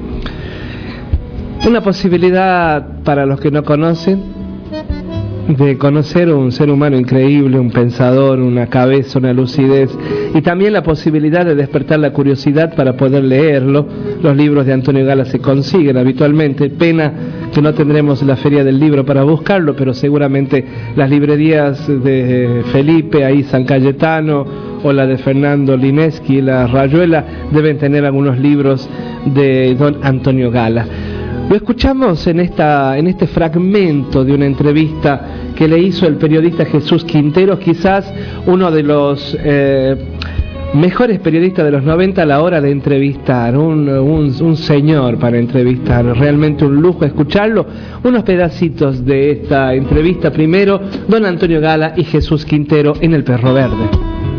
Una posibilidad para los que no conocen de conocer un ser humano increíble, un pensador, una cabeza, una lucidez, y también la posibilidad de despertar la curiosidad para poder leerlo. Los libros de Antonio Gala se consiguen habitualmente, pena que no tendremos la feria del libro para buscarlo, pero seguramente las librerías de Felipe, ahí San Cayetano, o la de Fernando Lineski, la Rayuela, deben tener algunos libros de don Antonio Gala. Lo escuchamos en este fragmento de una entrevista que le hizo el periodista Jesús Quinteros, quizás uno de los mejores periodistas de los 90 a la hora de entrevistar, un señor para entrevistar, realmente un lujo escucharlo. Unos pedacitos de esta entrevista, primero don Antonio Gala y Jesús Quintero en El Perro Verde.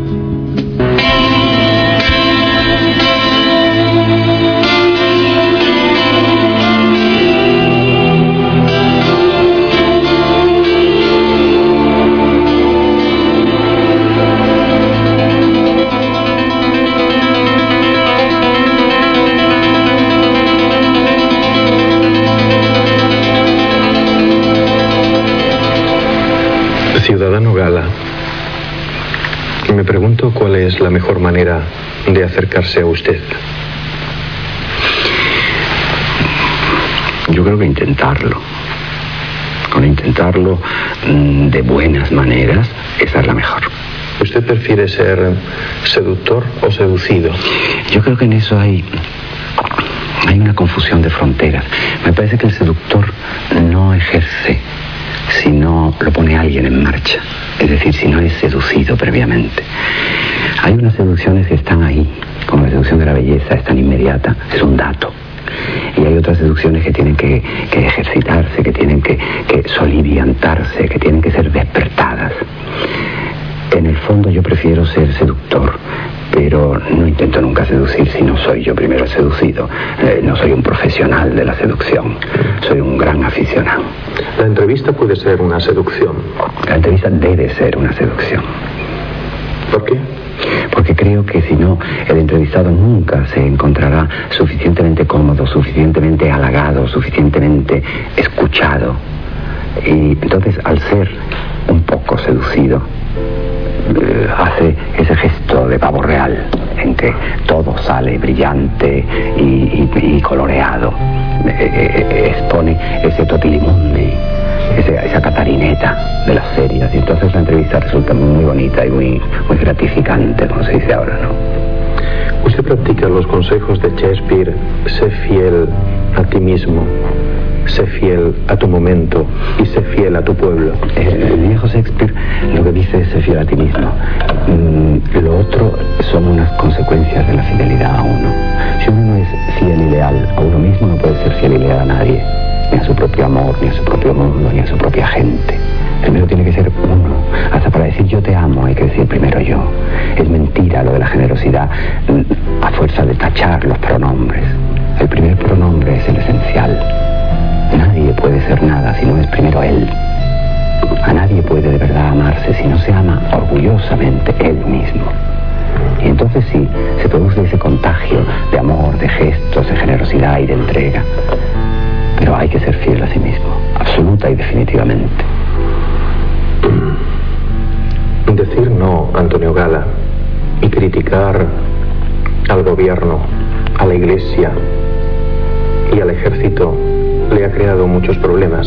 Ciudadano Gala, me pregunto cuál es la mejor manera de acercarse a usted. Yo creo que intentarlo. Con intentarlo de buenas maneras, esa es la mejor. ¿Usted prefiere ser seductor o seducido? Yo creo que en eso hay una confusión de fronteras. Me parece que el seductor no ejerce, sino lo pone a alguien en marcha, es decir, si no es seducido previamente. Hay unas seducciones que están ahí, como la seducción de la belleza, es tan inmediata, es un dato. Y hay otras seducciones que tienen que ejercitarse, que tienen que soliviantarse, que tienen que ser despertadas. En el fondo yo prefiero ser seductor, pero no intento nunca seducir si no soy yo primero seducido. No soy un profesional de la seducción, soy un gran aficionado. La entrevista puede ser una seducción. La entrevista debe ser una seducción. ¿Por qué? Porque creo que si no, el entrevistado nunca se encontrará suficientemente cómodo, suficientemente halagado, suficientemente escuchado. Y entonces, al ser un poco seducido, hace ese gesto de pavo real en que todo sale brillante y coloreado. Expone ese totilimundi, esa catarineta de las series, y entonces la entrevista resulta muy bonita y muy gratificante, como se dice ahora, ¿no? Usted practica los consejos de Shakespeare: sé fiel a ti mismo, sé fiel a tu momento y sé fiel a tu pueblo. El viejo Shakespeare lo que dice es sé fiel a ti mismo. Lo otro son unas consecuencias de la fidelidad a uno. Si uno no es fiel y leal a uno mismo, no puede ser fiel y leal a nadie, ni a su propio amor, ni a su propio mundo, ni a su propia gente. Primero tiene que ser uno. Hasta para decir yo te amo hay que decir primero yo. Es mentira lo de la generosidad a fuerza de tachar los pronombres. El primer pronombre es el esencial. Nadie puede ser nada si no es primero él. A nadie puede de verdad amarse si no se ama orgullosamente él mismo. Y entonces sí, se produce ese contagio de amor, de gestos, de generosidad y de entrega. Pero hay que ser fiel a sí mismo, absoluta y definitivamente. Decir no, Antonio Gala, y criticar al gobierno, a la iglesia y al ejército le ha creado muchos problemas.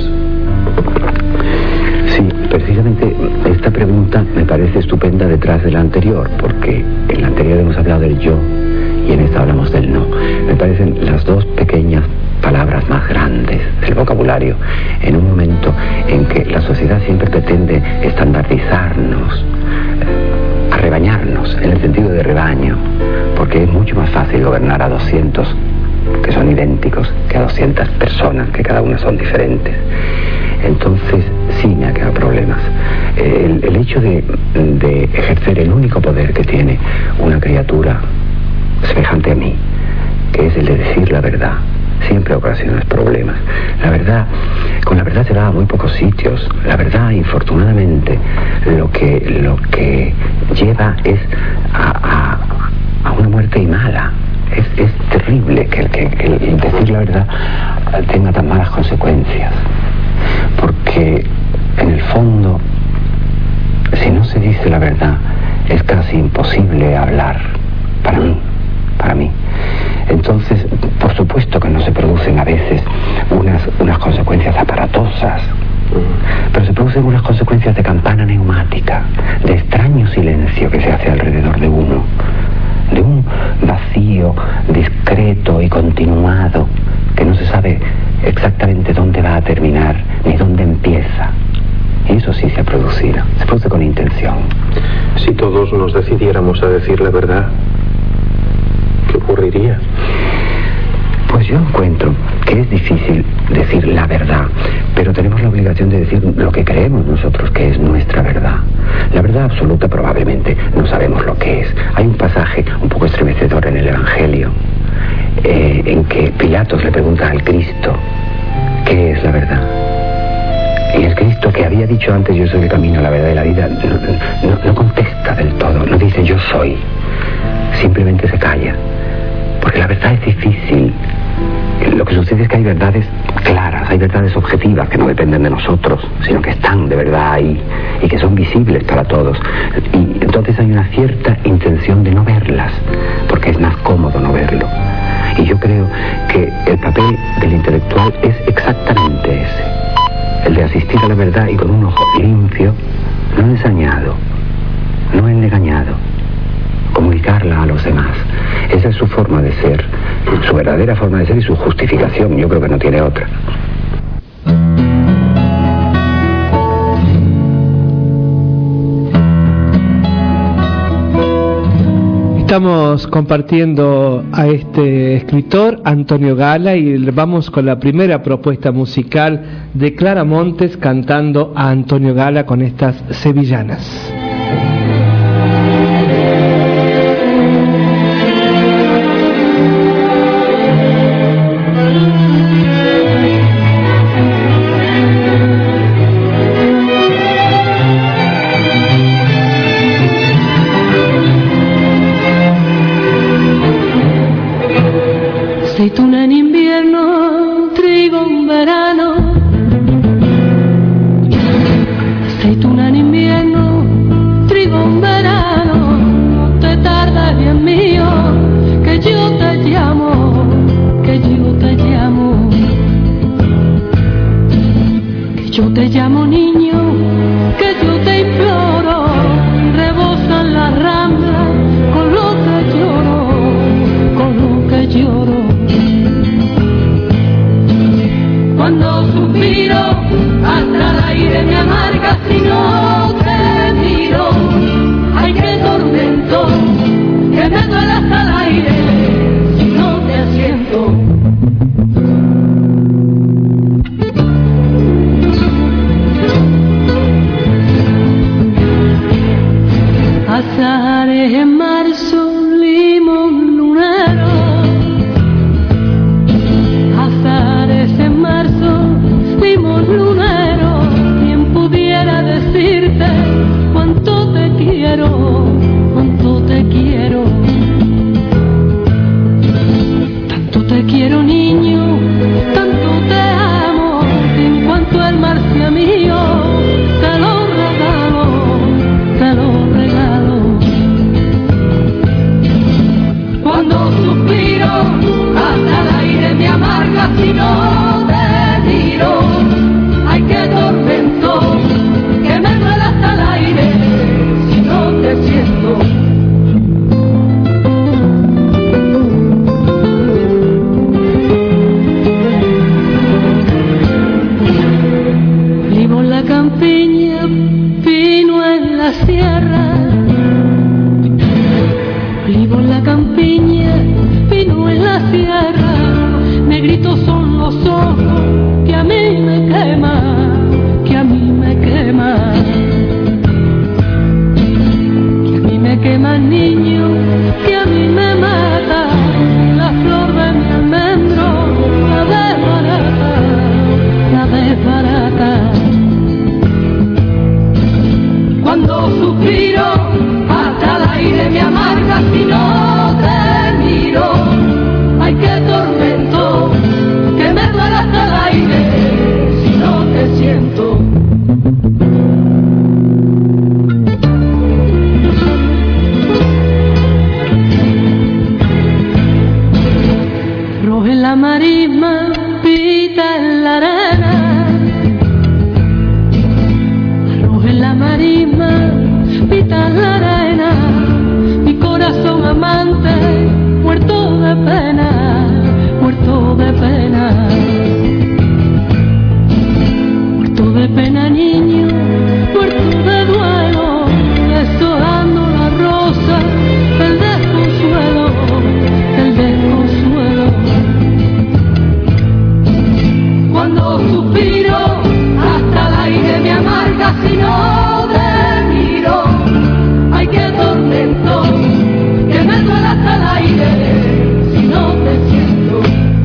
Sí, precisamente esta pregunta me parece estupenda detrás de la anterior, porque en la anterior hemos hablado del yo y en esta hablamos del no. Me parecen las dos pequeñas palabras más grandes del vocabulario en un momento en que la sociedad siempre pretende estandardizarnos, arrebañarnos en el sentido de rebaño, porque es mucho más fácil gobernar a 200 que son idénticos que a 200 personas que cada una son diferentes. Entonces sí me ha creado problemas. El hecho de ejercer el único poder que tiene una criatura semejante a mí, que es el de decir la verdad, siempre ocasiona problemas. La verdad, con la verdad se va a muy pocos sitios. La verdad, infortunadamente, lo que lleva es a una muerte y mala. Es terrible que el decir la verdad tenga tan malas consecuencias, porque en el fondo, si no se dice la verdad, es casi imposible hablar, para mí. Entonces, por supuesto que no se producen a veces unas consecuencias aparatosas, pero se producen unas consecuencias de campana neumática, de extraño silencio que se hace alrededor de uno, de un vacío discreto y continuado que no se sabe exactamente dónde va a terminar ni dónde empieza. Y eso sí se ha producido, se produce con intención. Si todos nos decidiéramos a decir la verdad, ¿qué ocurriría? Pues yo encuentro que es difícil decir la verdad, pero tenemos la obligación de decir lo que creemos nosotros que es nuestra verdad. La verdad absoluta probablemente no sabemos lo que es. Hay un pasaje un poco estremecedor en el Evangelio en que Pilatos le pregunta al Cristo ¿qué es la verdad? Y el Cristo, que había dicho antes yo soy el camino, la verdad y la vida, no contesta del todo, no dice yo soy, simplemente se calla, porque la verdad es difícil. Lo que sucede es que hay verdades claras, hay verdades objetivas que no dependen de nosotros, sino que están de verdad ahí y que son visibles para todos. Y entonces hay una cierta intención de no verlas, porque es más cómodo no verlo. Y yo creo que el papel del intelectual es exactamente ese, el de asistir a la verdad y con un ojo limpio, no ensañado, no engañado, comunicarla a los demás. Esa es su forma de ser, su verdadera forma de ser y su justificación. Yo creo que no tiene otra. Estamos compartiendo a este escritor, Antonio Gala, y vamos con la primera propuesta musical de Clara Montes cantando a Antonio Gala con estas sevillanas. Aceituna en invierno, trigo en verano. Aceituna en invierno, trigo en verano. No te tardes, bien mío, que yo te llamo, que yo te llamo. Que yo te llamo niño, que yo te imploro. Rebosan las ramblas con lo que lloro, con lo que lloro. Cuando suspiro, hasta el aire me amarga si no te miro. Ay, qué tormento, que me duele hasta el aire si no te siento. Azares en marzo, limón lunero. Azares en marzo, limón lunero. Quien pudiera decirte cuánto te quiero, cuánto te quiero. Tanto te quiero, niño, tanto te amo, que en cuanto el mar sea mío, te lo regalo, te lo regalo. Cuando suspiro, hasta el aire me amarga si no te miro. Ay, qué tormento, que me duele hasta el aire si no te siento. Vivo en la campiña, pino en la sierra. Vivo en la campiña, pino en la sierra. Negritos son los ojos que a mí me queman, que a mí me queman. Que a mí me queman, niño, que a mí me mata. La flor de mi almendro, la desbarata, la desbarata. Cuando suspiro, hasta el aire me amarga si no te miro. Ay, qué tormento, que me duele hasta el aire si no te siento. Roja en la marisma, pita en la arena. Roja en la marisma, pita en la arena. Mi corazón amante, muerto de pena, muerto de pena. Muerto de pena, niño, muerto de duelo, deshojando la rosa, el desconsuelo, el desconsuelo. Cuando suspiro, hasta el aire me amarga si no te miro. Ay, qué tormento, que me duele hasta el aire si no te siento.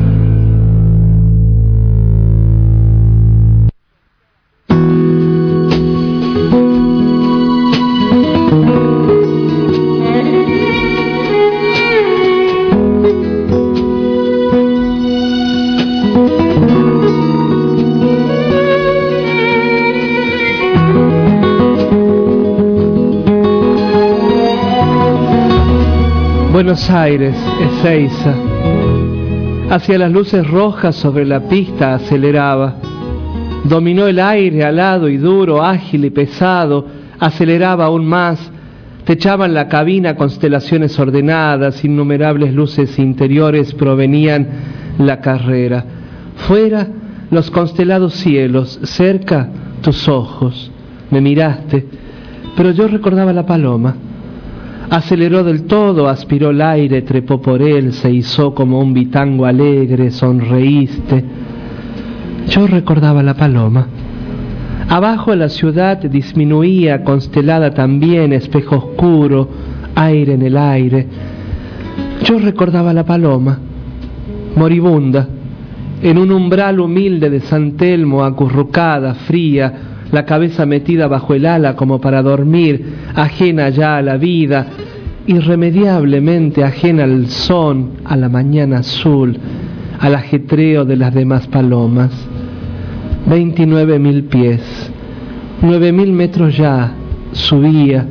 Buenos Aires, Ezeiza. Hacia las luces rojas sobre la pista aceleraba. Dominó el aire alado y duro, ágil y pesado. Aceleraba aún más. Techaban la cabina constelaciones ordenadas. Innumerables luces interiores provenían la carrera. Fuera, los constelados cielos. Cerca, tus ojos. Me miraste, pero yo recordaba la paloma. Aceleró del todo, aspiró el aire, trepó por él, se izó como un bitango alegre, sonreíste. Yo recordaba la paloma. Abajo la ciudad disminuía, constelada también, espejo oscuro, aire en el aire. Yo recordaba la paloma, moribunda, en un umbral humilde de San Telmo, acurrucada, fría, la cabeza metida bajo el ala como para dormir, ajena ya a la vida, irremediablemente ajena al son, a la mañana azul, al ajetreo de las demás palomas. 29.000 pies, 9.000 metros ya, subía,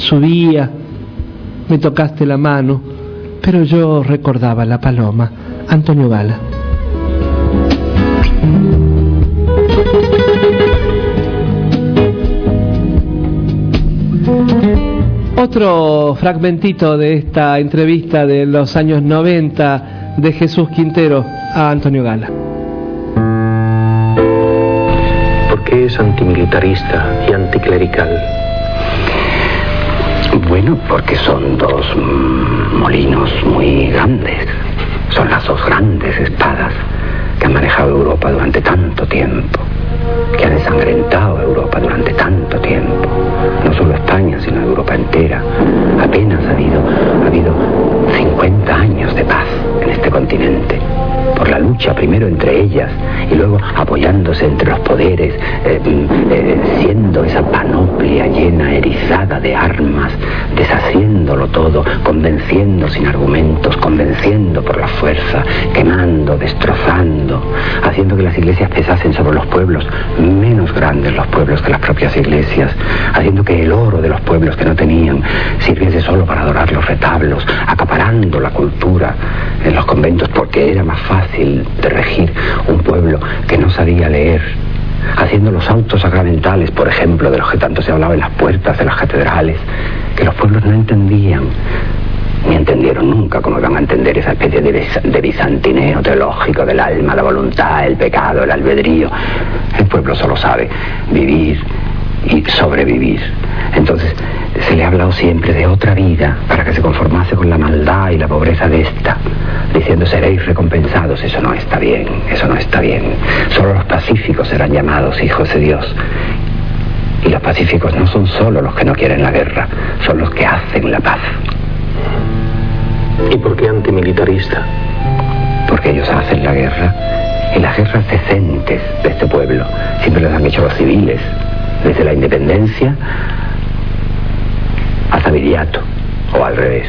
me tocaste la mano, pero yo recordaba la paloma. Antonio Gala. Otro fragmentito de esta entrevista de los años 90 de Jesús Quintero a Antonio Gala. ¿Por qué es antimilitarista y anticlerical? Bueno, porque son dos molinos muy grandes. Son las dos grandes espadas que han manejado Europa durante tanto tiempo, que han ensangrentado Europa durante tanto tiempo. No solo España, sino Europa entera. Apenas ha habido 50 años de paz en este continente, por la lucha primero entre ellas y luego apoyándose entre los poderes, siendo esa panoplia llena, erizada de armas, deshaciéndolo todo, convenciendo sin argumentos, convenciendo por la fuerza, quemando, destrozando, haciendo que las iglesias pesasen sobre los pueblos, menos grandes los pueblos que las propias iglesias, haciendo que el oro de los pueblos que no tenían sirviese solo para adorar los retablos, acaparando la cultura en los conventos porque era más fácil de regir un pueblo que no sabía leer, haciendo los autos sacramentales, por ejemplo, de los que tanto se hablaba en las puertas de las catedrales, que los pueblos no entendían, ni entendieron nunca cómo iban a entender esa especie de bizantineo teológico del alma, la voluntad, el pecado, el albedrío. El pueblo solo sabe vivir y sobrevivir. Entonces se le ha hablado siempre de otra vida para que se conformase con la maldad y la pobreza de esta, diciendo seréis recompensados. Eso no está bien, eso no está bien. Solo los pacíficos serán llamados hijos de Dios. Y los pacíficos no son solo los que no quieren la guerra, son los que hacen la paz. ¿Y por qué antimilitarista? Porque ellos hacen la guerra, y las guerras decentes de este pueblo siempre las han hecho los civiles, desde la independencia hasta Viriato, o al revés.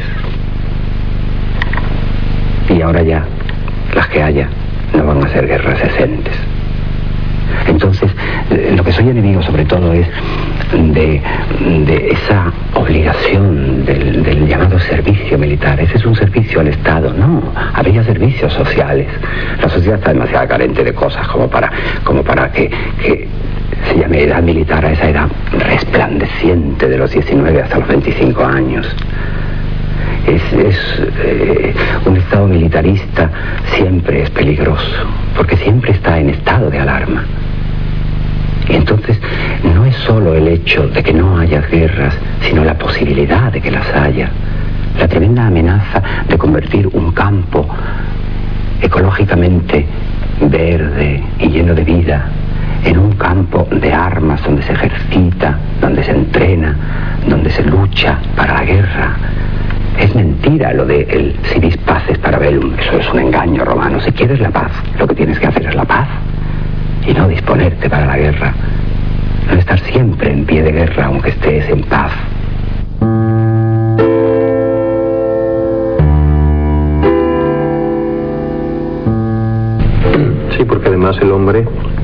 Y ahora ya, las que haya, no van a ser guerras decentes. Entonces, lo que soy enemigo sobre todo es de esa obligación del llamado servicio militar. Ese es un servicio al Estado, no, había servicios sociales. La sociedad está demasiado carente de cosas como para que se llame edad militar a esa edad resplandeciente de los 19 hasta los 25 años. Un Estado militarista siempre es peligroso, porque siempre está en estado de alarma. Y entonces no es solo el hecho de que no haya guerras, sino la posibilidad de que las haya. La tremenda amenaza de convertir un campo ecológicamente verde y lleno de vida en un campo de armas donde se ejercita, donde se entrena, donde se lucha para la guerra. Es mentira lo de el si vis paces para bellum. Eso es un engaño romano. Si quieres la paz, lo que tienes que hacer es la paz y no disponerte para la guerra. No estar siempre en pie de guerra aunque estés en paz. Sí, porque además el hombre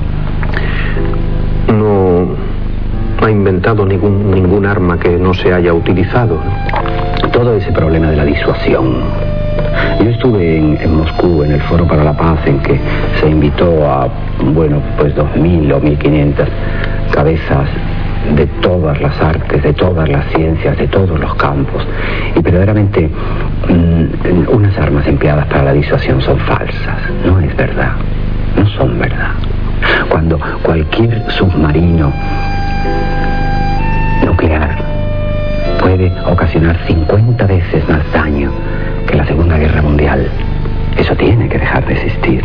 no ha inventado ningún arma que no se haya utilizado. Todo ese problema de la disuasión. Yo estuve en Moscú, en el Foro para la Paz, en que se invitó a, 2.000 o 1.500 cabezas de todas las artes, de todas las ciencias, de todos los campos. Y verdaderamente unas armas empleadas para la disuasión son falsas, no es verdad, no son verdad. Cuando cualquier submarino nuclear puede ocasionar 50 veces más daño que la Segunda Guerra Mundial. Eso tiene que dejar de existir.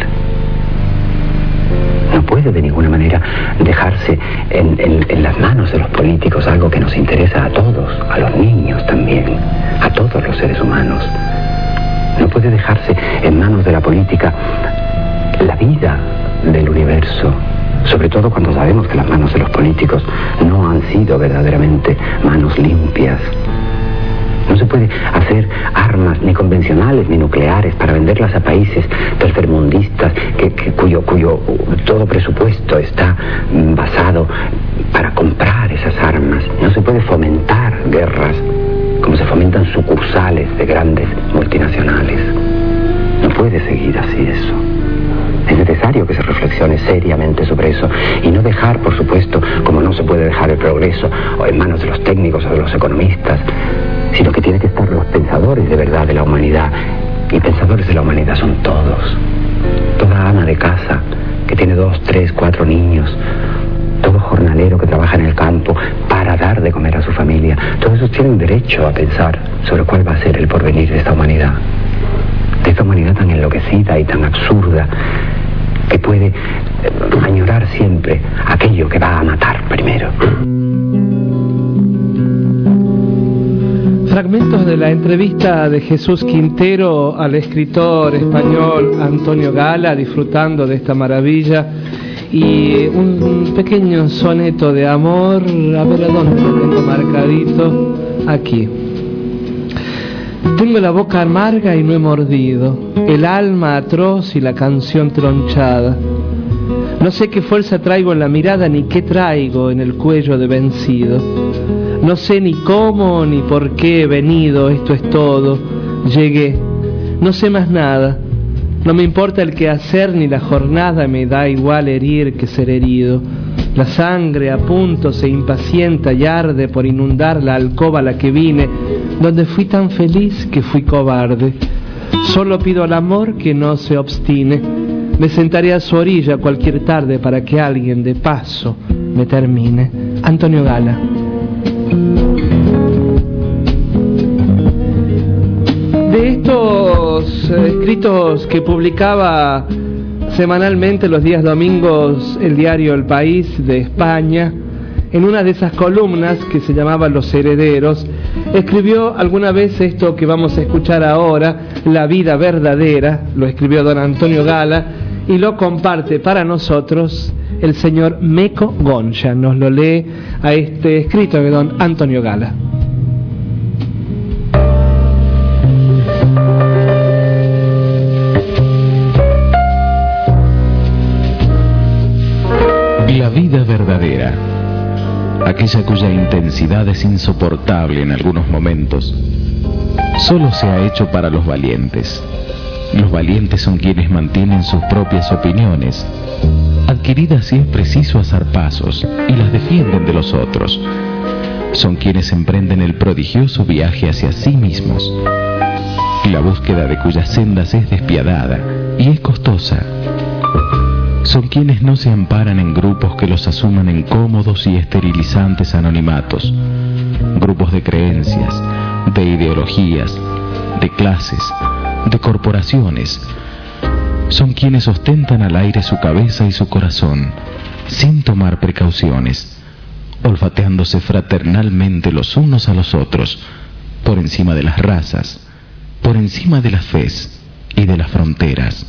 No puede de ninguna manera dejarse en las manos de los políticos algo que nos interesa a todos, a los niños también, a todos los seres humanos. No puede dejarse en manos de la política la vida del universo, sobre todo cuando sabemos que las manos de los políticos no han sido verdaderamente manos limpias. No se puede hacer armas ni convencionales ni nucleares para venderlas a países tercermundistas cuyo todo presupuesto está basado para comprar esas armas. No se puede fomentar guerras como se fomentan sucursales de grandes multinacionales. No puede seguir así eso. Es necesario que se reflexione seriamente sobre eso y no dejar, por supuesto, como no se puede dejar el progreso en manos de los técnicos o de los economistas, sino que tiene que estar los pensadores de verdad de la humanidad. Y pensadores de la humanidad son todos. Toda ama de casa que tiene 2, 3, 4 niños, todo jornalero que trabaja en el campo para dar de comer a su familia, todos esos tienen derecho a pensar sobre cuál va a ser el porvenir de esta humanidad tan enloquecida y tan absurda, que puede añorar siempre aquello que va a matar primero. Fragmentos de la entrevista de Jesús Quintero al escritor español Antonio Gala, disfrutando de esta maravilla, y un pequeño soneto de amor. A ver, ¿a dónde lo tengo marcadito? Aquí. Tengo la boca amarga y no he mordido, el alma atroz y la canción tronchada. No sé qué fuerza traigo en la mirada ni qué traigo en el cuello de vencido. No sé ni cómo ni por qué he venido, esto es todo. Llegué, no sé más nada. No me importa el quehacer ni la jornada, me da igual herir que ser herido. La sangre a punto se impacienta y arde por inundar la alcoba a la que vine, donde fui tan feliz que fui cobarde. Solo pido al amor que no se obstine. Me sentaré a su orilla cualquier tarde para que alguien de paso me termine. Antonio Gala. De estos escritos que publicaba semanalmente los días domingos el diario El País de España, en una de esas columnas que se llamaba Los Herederos, escribió alguna vez esto que vamos a escuchar ahora, La vida verdadera. Lo escribió don Antonio Gala y lo comparte para nosotros el señor Meco Goncha. Nos lo lee a este escrito de don Antonio Gala. La vida verdadera, aquella cuya intensidad es insoportable en algunos momentos, solo se ha hecho para los valientes. Los valientes son quienes mantienen sus propias opiniones, adquiridas si es preciso a zarpazos, y las defienden de los otros. Son quienes emprenden el prodigioso viaje hacia sí mismos, la búsqueda de cuyas sendas es despiadada y es costosa. Son quienes no se amparan en grupos que los asuman en cómodos y esterilizantes anonimatos, grupos de creencias, de ideologías, de clases, de corporaciones. Son quienes ostentan al aire su cabeza y su corazón, sin tomar precauciones, olfateándose fraternalmente los unos a los otros, por encima de las razas, por encima de las fes y de las fronteras.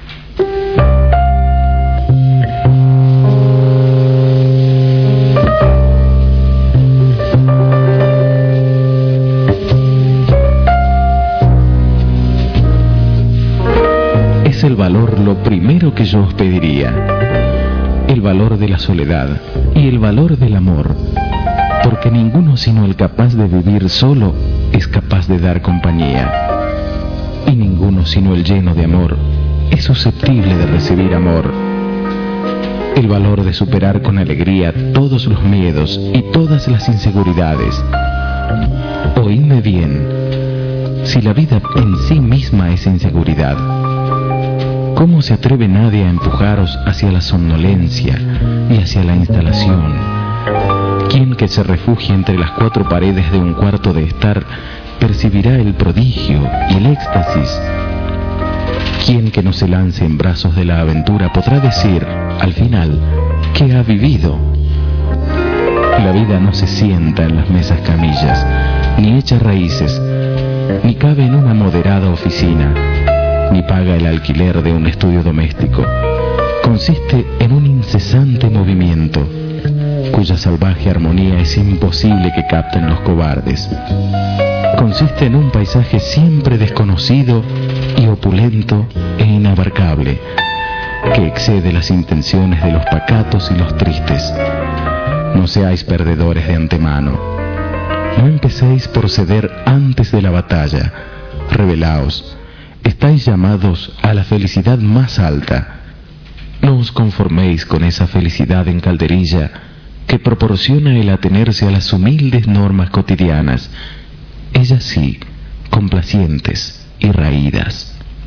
Es el valor lo primero que yo os pediría, el valor de la soledad y el valor del amor, porque ninguno sino el capaz de vivir solo es capaz de dar compañía, y ninguno sino el lleno de amor es susceptible de recibir amor. El valor de superar con alegría todos los miedos y todas las inseguridades. Oídme bien, si la vida en sí misma es inseguridad, ¿cómo se atreve nadie a empujaros hacia la somnolencia y hacia la instalación? ¿Quién que se refugie entre las cuatro paredes de un cuarto de estar percibirá el prodigio y el éxtasis? ¿Quién que no se lance en brazos de la aventura podrá decir, al final, que ha vivido? La vida no se sienta en las mesas camillas, ni echa raíces, ni cabe en una moderada oficina, ni paga el alquiler de un estudio doméstico. Consiste en un incesante movimiento, cuya salvaje armonía es imposible que capten los cobardes. Consiste en un paisaje siempre desconocido y opulento e inabarcable, que excede las intenciones de los pacatos y los tristes. No seáis perdedores de antemano. No empecéis por ceder antes de la batalla. Rebelaos. Estáis llamados a la felicidad más alta. No os conforméis con esa felicidad en calderilla que proporciona el atenerse a las humildes normas cotidianas, ellas sí, complacientes y raídas.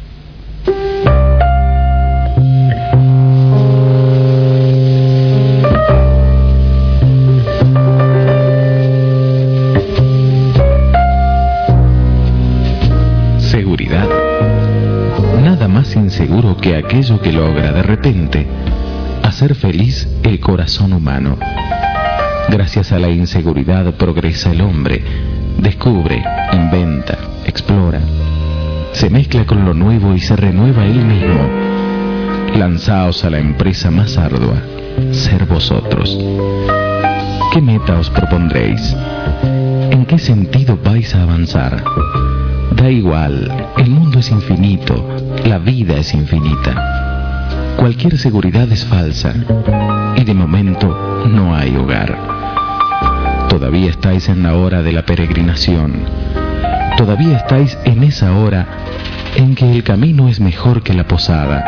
Seguridad. Nada más inseguro que aquello que logra de repente hacer feliz el corazón humano. Gracias a la inseguridad progresa el hombre, descubre, inventa, explora, se mezcla con lo nuevo y se renueva él mismo. Lanzaos a la empresa más ardua, ser vosotros. ¿Qué meta os propondréis? ¿En qué sentido vais a avanzar? Da igual, el mundo es infinito, la vida es infinita. Cualquier seguridad es falsa y de momento no hay hogar. Todavía estáis en la hora de la peregrinación. Todavía estáis en esa hora en que el camino es mejor que la posada.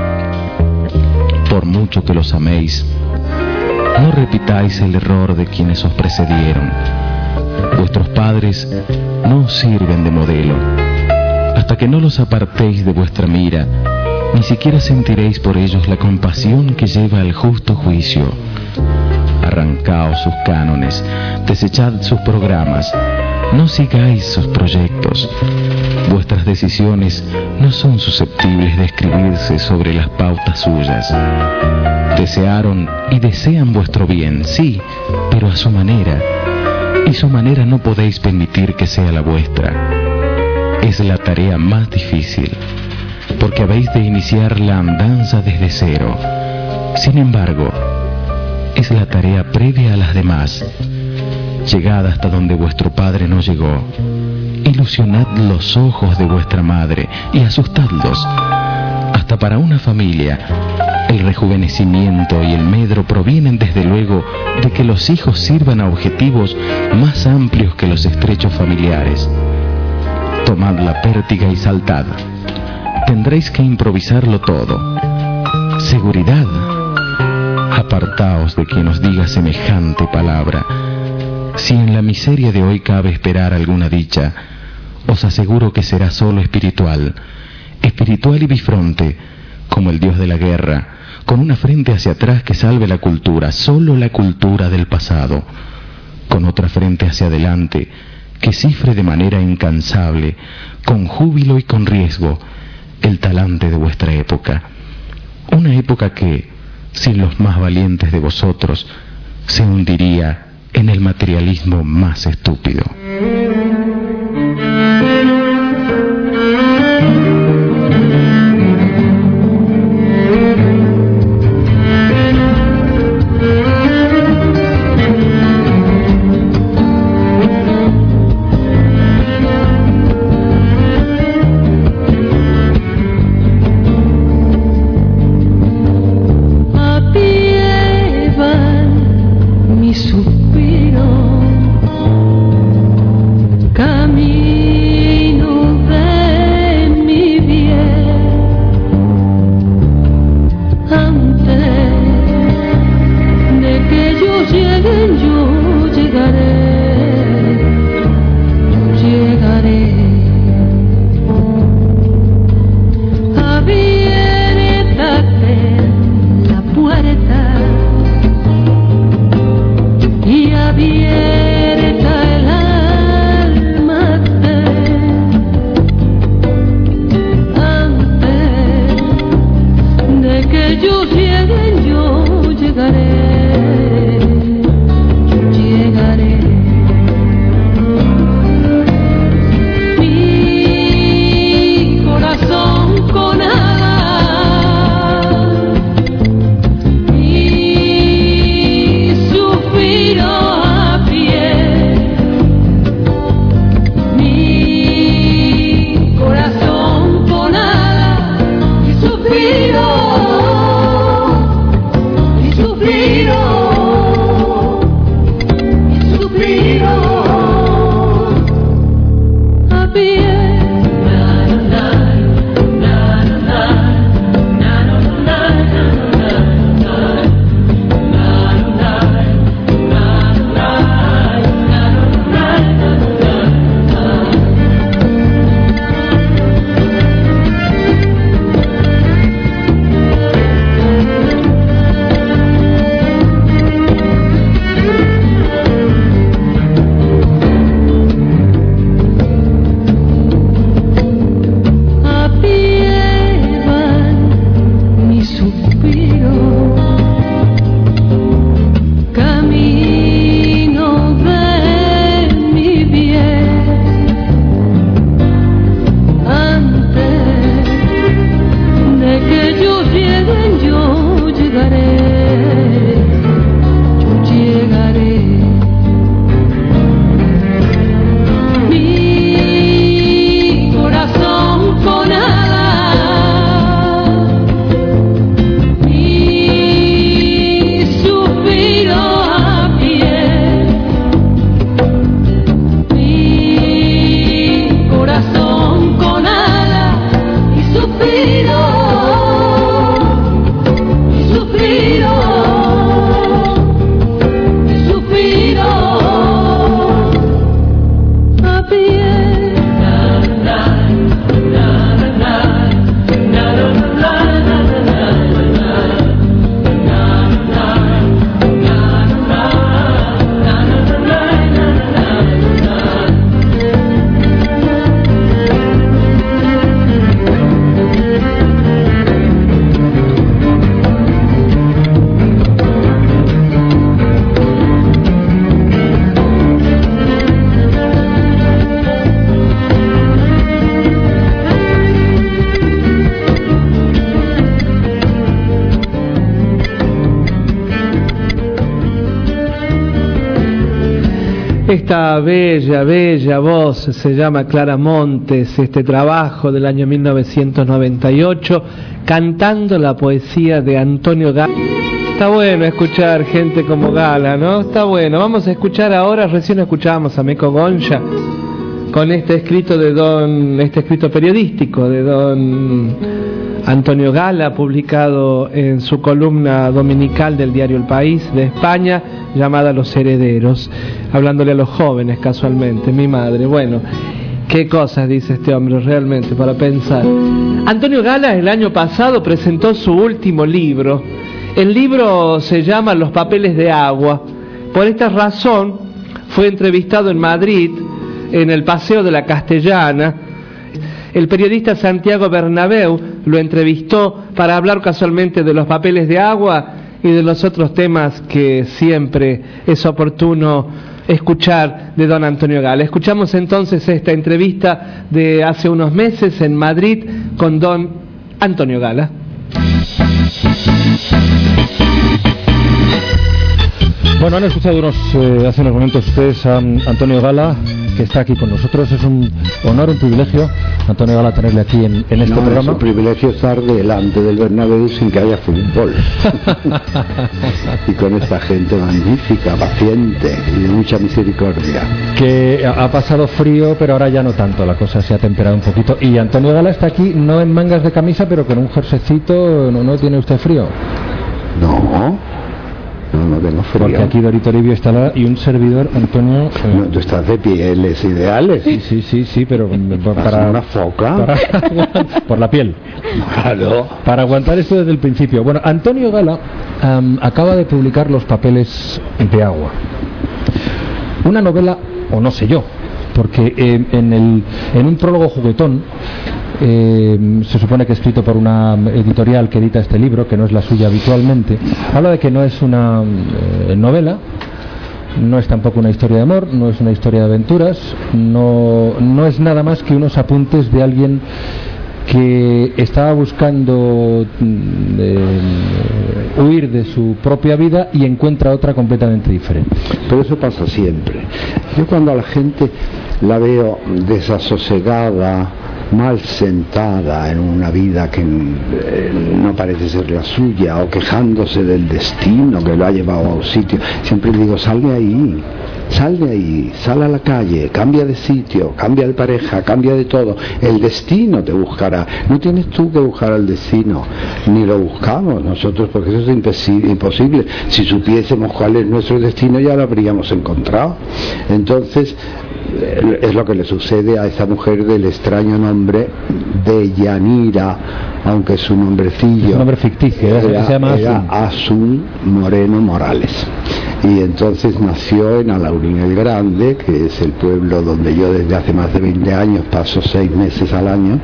Por mucho que los améis, no repitáis el error de quienes os precedieron. Vuestros padres no os sirven de modelo. Hasta que no los apartéis de vuestra mira, ni siquiera sentiréis por ellos la compasión que lleva al justo juicio. Arrancaos sus cánones, desechad sus programas, no sigáis sus proyectos. Vuestras decisiones no son susceptibles de escribirse sobre las pautas suyas. Desearon y desean vuestro bien, sí, pero a su manera. Y su manera no podéis permitir que sea la vuestra. Es la tarea más difícil, porque habéis de iniciar la andanza desde cero. Sin embargo, es la tarea previa a las demás. Llegad hasta donde vuestro padre no llegó. Ilusionad los ojos de vuestra madre y asustadlos. Hasta para una familia, el rejuvenecimiento y el medro provienen desde luego de que los hijos sirvan a objetivos más amplios que los estrechos familiares. Tomad la pértiga y saltad. Tendréis que improvisarlo todo. Seguridad. Apartaos de quien os diga semejante palabra. Si en la miseria de hoy cabe esperar alguna dicha, os aseguro que será solo espiritual, espiritual y bifronte, como el dios de la guerra, con una frente hacia atrás que salve la cultura, solo la cultura del pasado, con otra frente hacia adelante, que cifre de manera incansable, con júbilo y con riesgo, el talante de vuestra época. Una época que, sin los más valientes de vosotros, se hundiría en el materialismo más estúpido. Esta bella voz se llama Clara Montes, este trabajo del año 1998, cantando la poesía de Antonio Gala. Está bueno escuchar gente como Gala, ¿no? Está bueno. Vamos a escuchar ahora, recién escuchábamos a Meco Goncha con este escrito periodístico de don Antonio Gala, publicado en su columna dominical del diario El País de España, llamada Los Herederos, hablándole a los jóvenes casualmente, mi madre. Bueno, qué cosas dice este hombre realmente para pensar. Antonio Gala el año pasado presentó su último libro. El libro se llama Los Papeles de Agua. Por esta razón fue entrevistado en Madrid, en el Paseo de la Castellana. El periodista Santiago Bernabéu lo entrevistó para hablar casualmente de los papeles de agua y de los otros temas que siempre es oportuno escuchar de don Antonio Gala. Escuchamos entonces esta entrevista de hace unos meses en Madrid con don Antonio Gala. Bueno, han escuchado hace unos momentos ustedes a Antonio Gala, que está aquí con nosotros. Es un honor, un privilegio, Antonio Gala, tenerle aquí en este programa. Es un privilegio estar delante del Bernabéu sin que haya fútbol. Y con esta gente magnífica, paciente y de mucha misericordia. Que ha pasado frío, pero ahora ya no tanto, la cosa se ha temperado un poquito. Y Antonio Gala está aquí, no en mangas de camisa, pero con un jerseycito. ¿No tiene usted frío? No tengo frío. Porque aquí Dorito Toribio está al lado y un servidor, Antonio... No, tú estás de pieles ideales. Sí, pero para una foca. Por la piel. Claro. Para aguantar esto desde el principio. Bueno, Antonio Gala acaba de publicar Los Papeles de Agua. Una novela, o no sé yo, porque en un prólogo juguetón se supone que escrito por una editorial que edita este libro, que no es la suya habitualmente. Habla de que no es una novela, no es tampoco una historia de amor, no es una historia de aventuras, no es nada más que unos apuntes de alguien que estaba buscando huir de su propia vida y encuentra otra completamente diferente. Pero eso pasa siempre. Yo cuando a la gente la veo desasosegada, mal sentada en una vida que no parece ser la suya, o quejándose del destino que lo ha llevado a un sitio, siempre le digo, sal de ahí, sal a la calle, cambia de sitio, cambia de pareja, cambia de todo, el destino te buscará, no tienes tú que buscar al destino, ni lo buscamos nosotros, porque eso es imposible. Si supiésemos cuál es nuestro destino ya lo habríamos encontrado. Entonces es lo que le sucede a esta mujer del extraño nombre de Yanira, aunque es un nombrecillo, es un nombre ficticio, se llama Asun Moreno Morales, y entonces nació en Alaurín el Grande, que es el pueblo donde yo desde hace más de 20 años paso 6 meses al año,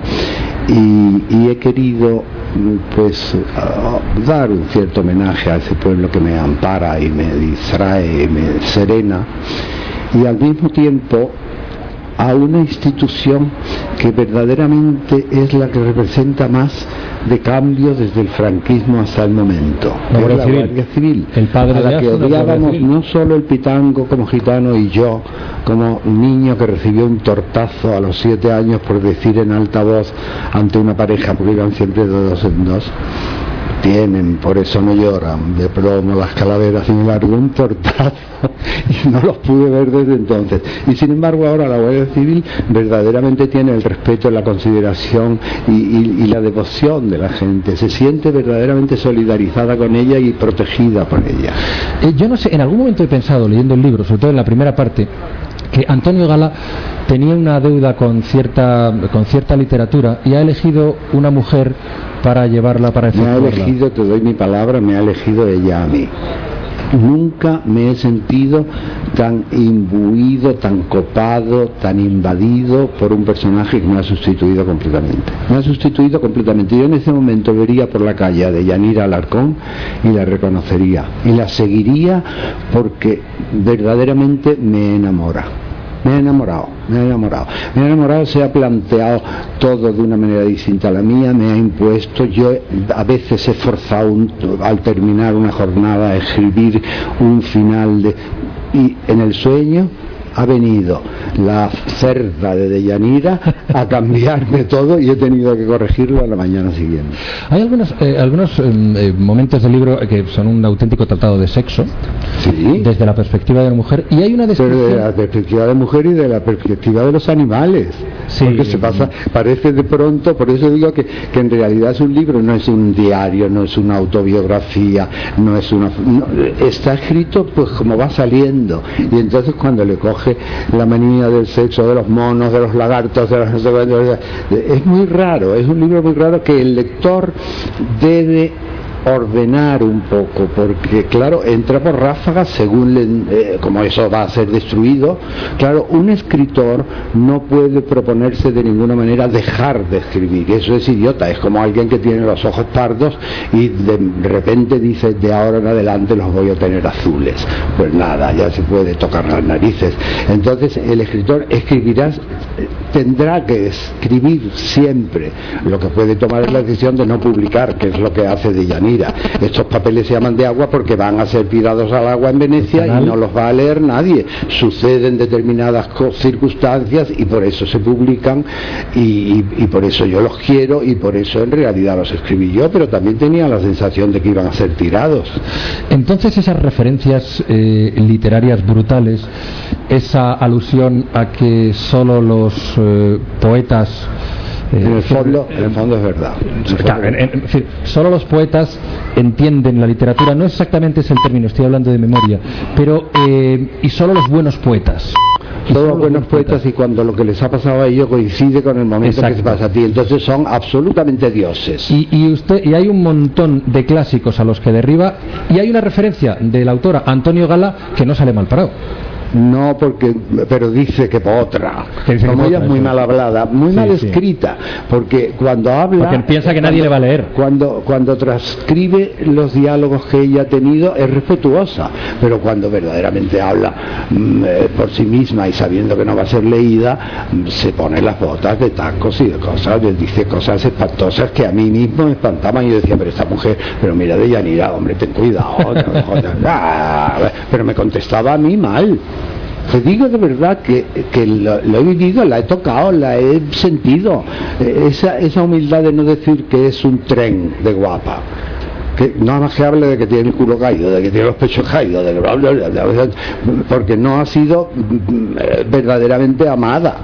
y he querido pues dar un cierto homenaje a ese pueblo que me ampara y me distrae, me serena, y al mismo tiempo a una institución que verdaderamente es la que representa más de cambio desde el franquismo hasta el momento, la Guardia Civil, el padre a la que odiábamos no solo el pitango como gitano y yo como niño que recibió un tortazo a los 7 años por decir en alta voz ante una pareja, porque iban siempre de 2 en 2, tienen, por eso no lloran, de plomo las calaveras, sin embargo un tortazo, y no los pude ver desde entonces. Y sin embargo ahora la Guardia Civil verdaderamente tiene el respeto, la consideración y la devoción de la gente, se siente verdaderamente solidarizada con ella y protegida por ella. Yo no sé, en algún momento he pensado, leyendo el libro, sobre todo en la primera parte, que Antonio Gala tenía una deuda con cierta literatura y ha elegido una mujer para llevarla, para efectuarla. Me ha elegido, te doy mi palabra, me ha elegido ella a mí. Nunca me he sentido tan imbuido, tan copado, tan invadido por un personaje que me ha sustituido completamente. Me ha sustituido completamente. Yo en ese momento vería por la calle de Yanira Alarcón y la reconocería. Y la seguiría porque verdaderamente me enamora. Me ha enamorado, se ha planteado todo de una manera distinta a la mía, me ha impuesto, yo a veces he forzado al terminar una jornada a escribir un final y en el sueño ha venido la cerda de Deyanira a cambiarme todo y he tenido que corregirlo a la mañana siguiente. Hay algunos momentos del libro que son un auténtico tratado de sexo, sí, desde la perspectiva de la mujer, y hay una descripción... Pero de la perspectiva de la mujer y de la perspectiva de los animales, sí, porque se pasa, parece de pronto, por eso digo que en realidad es un libro, no es un diario, no es una autobiografía, no es una... No, está escrito pues como va saliendo, y entonces cuando le coge la manía del sexo, de los monos, de los lagartos, de los... es muy raro, es un libro muy raro que el lector debe ordenar un poco, porque claro, entra por ráfagas según como eso va a ser destruido. Claro, un escritor no puede proponerse de ninguna manera dejar de escribir, eso es idiota, es como alguien que tiene los ojos pardos y de repente dice de ahora en adelante los voy a tener azules. Pues nada, ya se puede tocar las narices. Entonces el escritor tendrá que escribir siempre, lo que puede tomar es la decisión de no publicar, que es lo que hace Deyanira. Estos papeles se llaman de agua porque van a ser tirados al agua en Venecia y no los va a leer nadie. Suceden determinadas circunstancias y por eso se publican y por eso yo los quiero y por eso en realidad los escribí yo, pero también tenía la sensación de que iban a ser tirados. Entonces esas referencias literarias brutales, esa alusión a que solo los poetas... En el fondo es verdad. Claro, es decir, solo los poetas entienden la literatura, no exactamente es el término, estoy hablando de memoria, pero y solo los buenos poetas. Todos los buenos poetas, y cuando lo que les ha pasado a ellos coincide con el momento que se pasa a ti, entonces son absolutamente dioses. Y hay un montón de clásicos a los que derriba, y hay una referencia de la autora Antonio Gala que no sale mal parado. no porque, pero dice que potra, como ella es muy mal hablada, muy mal escrita, porque cuando habla, porque piensa que nadie le va a leer, cuando transcribe los diálogos que ella ha tenido es respetuosa, pero cuando verdaderamente habla por sí misma y sabiendo que no va a ser leída, se pone las botas de tacos y de cosas, dice cosas espantosas que a mí mismo me espantaban. Y yo decía, pero esta mujer, pero mira, Deyanira, hombre, ten cuidado, pero me contestaba a mí mal. Te digo de verdad que lo he vivido, la he tocado, la he sentido, esa humildad de no decir que es un tren de guapa, que nada más que hable de que tiene el culo caído, de que tiene los pechos caídos, porque no ha sido verdaderamente amada.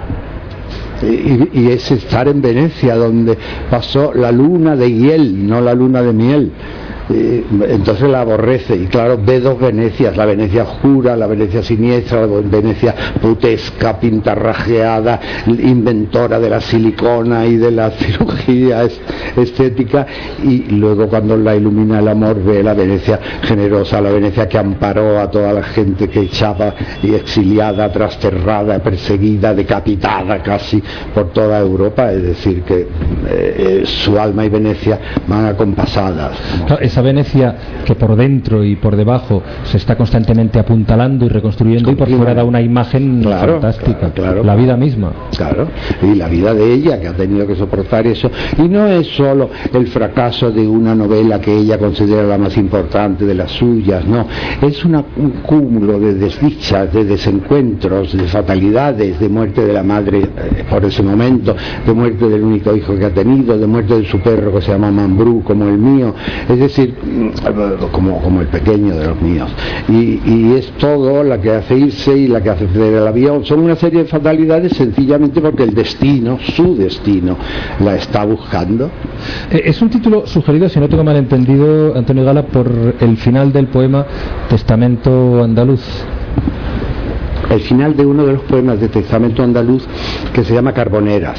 Y es estar en Venecia, donde pasó la luna de hiel, no la luna de miel. Entonces la aborrece, y claro, ve dos Venecias, la Venecia oscura, la Venecia siniestra, la Venecia putesca, pintarrajeada, inventora de la silicona y de la cirugía estética, y luego cuando la ilumina el amor ve la Venecia generosa, la Venecia que amparó a toda la gente que echaba y exiliada, trasterrada, perseguida, decapitada casi por toda Europa. Es decir, que su alma y Venecia van acompasadas. Esa Venecia que por dentro y por debajo se está constantemente apuntalando y reconstruyendo, y por fuera da una imagen fantástica, la vida misma. Claro, y la vida de ella, que ha tenido que soportar eso. Y no es solo el fracaso de una novela que ella considera la más importante de las suyas, no, es un cúmulo de desdichas, de desencuentros, de fatalidades, de muerte de la madre por ese momento, de muerte del único hijo que ha tenido, de muerte de su perro que se llama Mambrú, como el mío, es decir, como el pequeño de los míos, y es todo la que hace irse y la que hace perder el avión. Son una serie de fatalidades sencillamente porque el destino, su destino, la está buscando. Es un título sugerido, si no tengo mal entendido, Antonio Gala, por el final del poema Testamento Andaluz. El final de uno de los poemas de Testamento Andaluz, que se llama Carboneras,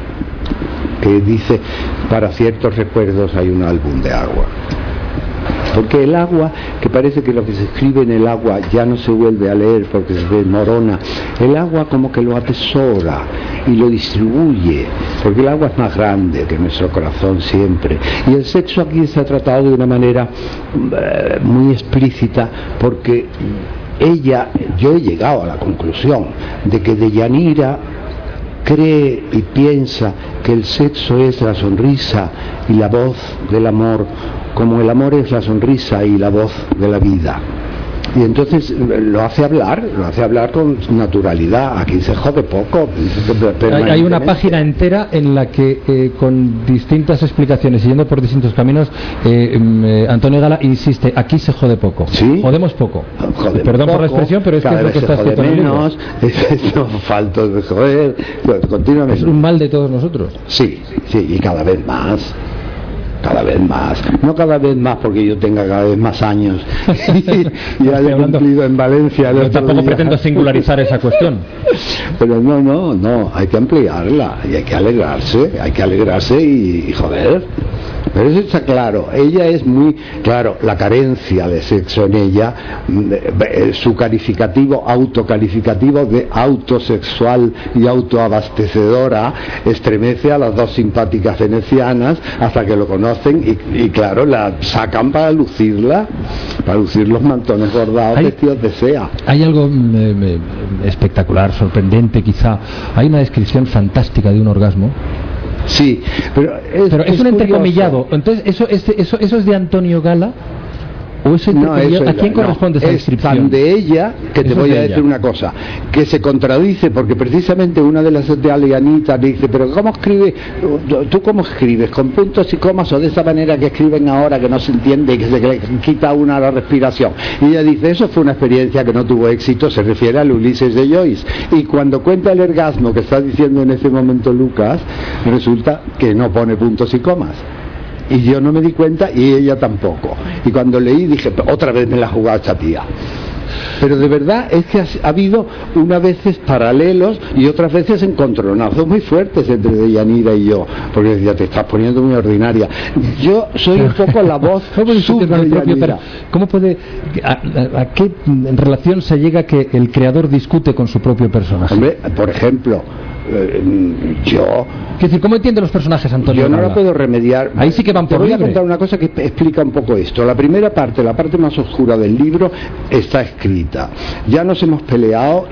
que dice: para ciertos recuerdos hay un álbum de agua. Porque el agua, que parece que lo que se escribe en el agua ya no se vuelve a leer porque se desmorona, el agua como que lo atesora y lo distribuye, porque el agua es más grande que nuestro corazón siempre. Y el sexo aquí se ha tratado de una manera muy explícita, porque yo he llegado a la conclusión de que Deyanira cree y piensa que el sexo es la sonrisa y la voz del amor, como el amor es la sonrisa y la voz de la vida. Y entonces lo hace hablar con naturalidad. Aquí se jode poco. Hay una página entera en la que con distintas explicaciones y yendo por distintos caminos, Antonio Gala insiste: aquí se jode poco. ¿Sí? Jodemos poco. Perdón por la expresión, pero es que es lo que está escrito en el libro. No falta de joder continuamente. Es un mal de todos nosotros. Sí, y cada vez más. No cada vez más porque yo tenga cada vez más años y haya cumplido en Valencia. Yo tampoco pretendo singularizar esa cuestión. Pero no, hay que ampliarla y hay que alegrarse y joder. Pero eso está claro, ella es muy claro, la carencia de sexo en ella, su calificativo, autocalificativo de autosexual y autoabastecedora, estremece a las dos simpáticas venecianas hasta que lo conocen y claro, la sacan para lucir los mantones bordados vestidos de seda. Hay algo espectacular, sorprendente quizá, hay una descripción fantástica de un orgasmo. Sí, pero es un entrecomillado. Entonces, ¿eso es de Antonio Gala? ¿O eso ¿a quién corresponde esa descripción? Es tan de ella que te voy a decir una cosa, que se contradice, porque precisamente una de las de Alianita le dice: pero ¿cómo escribes? ¿Tú cómo escribes? ¿Con puntos y comas o de esa manera que escriben ahora, que no se entiende y que se le quita una la respiración? Y ella dice: eso fue una experiencia que no tuvo éxito, se refiere al Ulises de Joyce. Y cuando cuenta el orgasmo que está diciendo en ese momento Lucas, resulta que no pone puntos y comas. Y yo no me di cuenta y ella tampoco. Y cuando leí dije: otra vez me la ha jugado esta tía. Pero de verdad es que ha habido unas veces paralelos y otras veces encontronazos muy fuertes entre Deyanira y yo, porque decía, te estás poniendo muy ordinaria. Yo soy un poco la voz sub de Deyanira. ¿Cómo puede, a qué relación se llega que el creador discute con su propio personaje? Hombre, por ejemplo, yo... Es decir, ¿cómo entiende los personajes, Antonio? Yo no lo puedo remediar. Ahí sí que van por libre. Te voy a libre. contar una cosa que explica un poco esto. La primera parte, la parte más oscura del libro, está escrita. Ya nos hemos peleado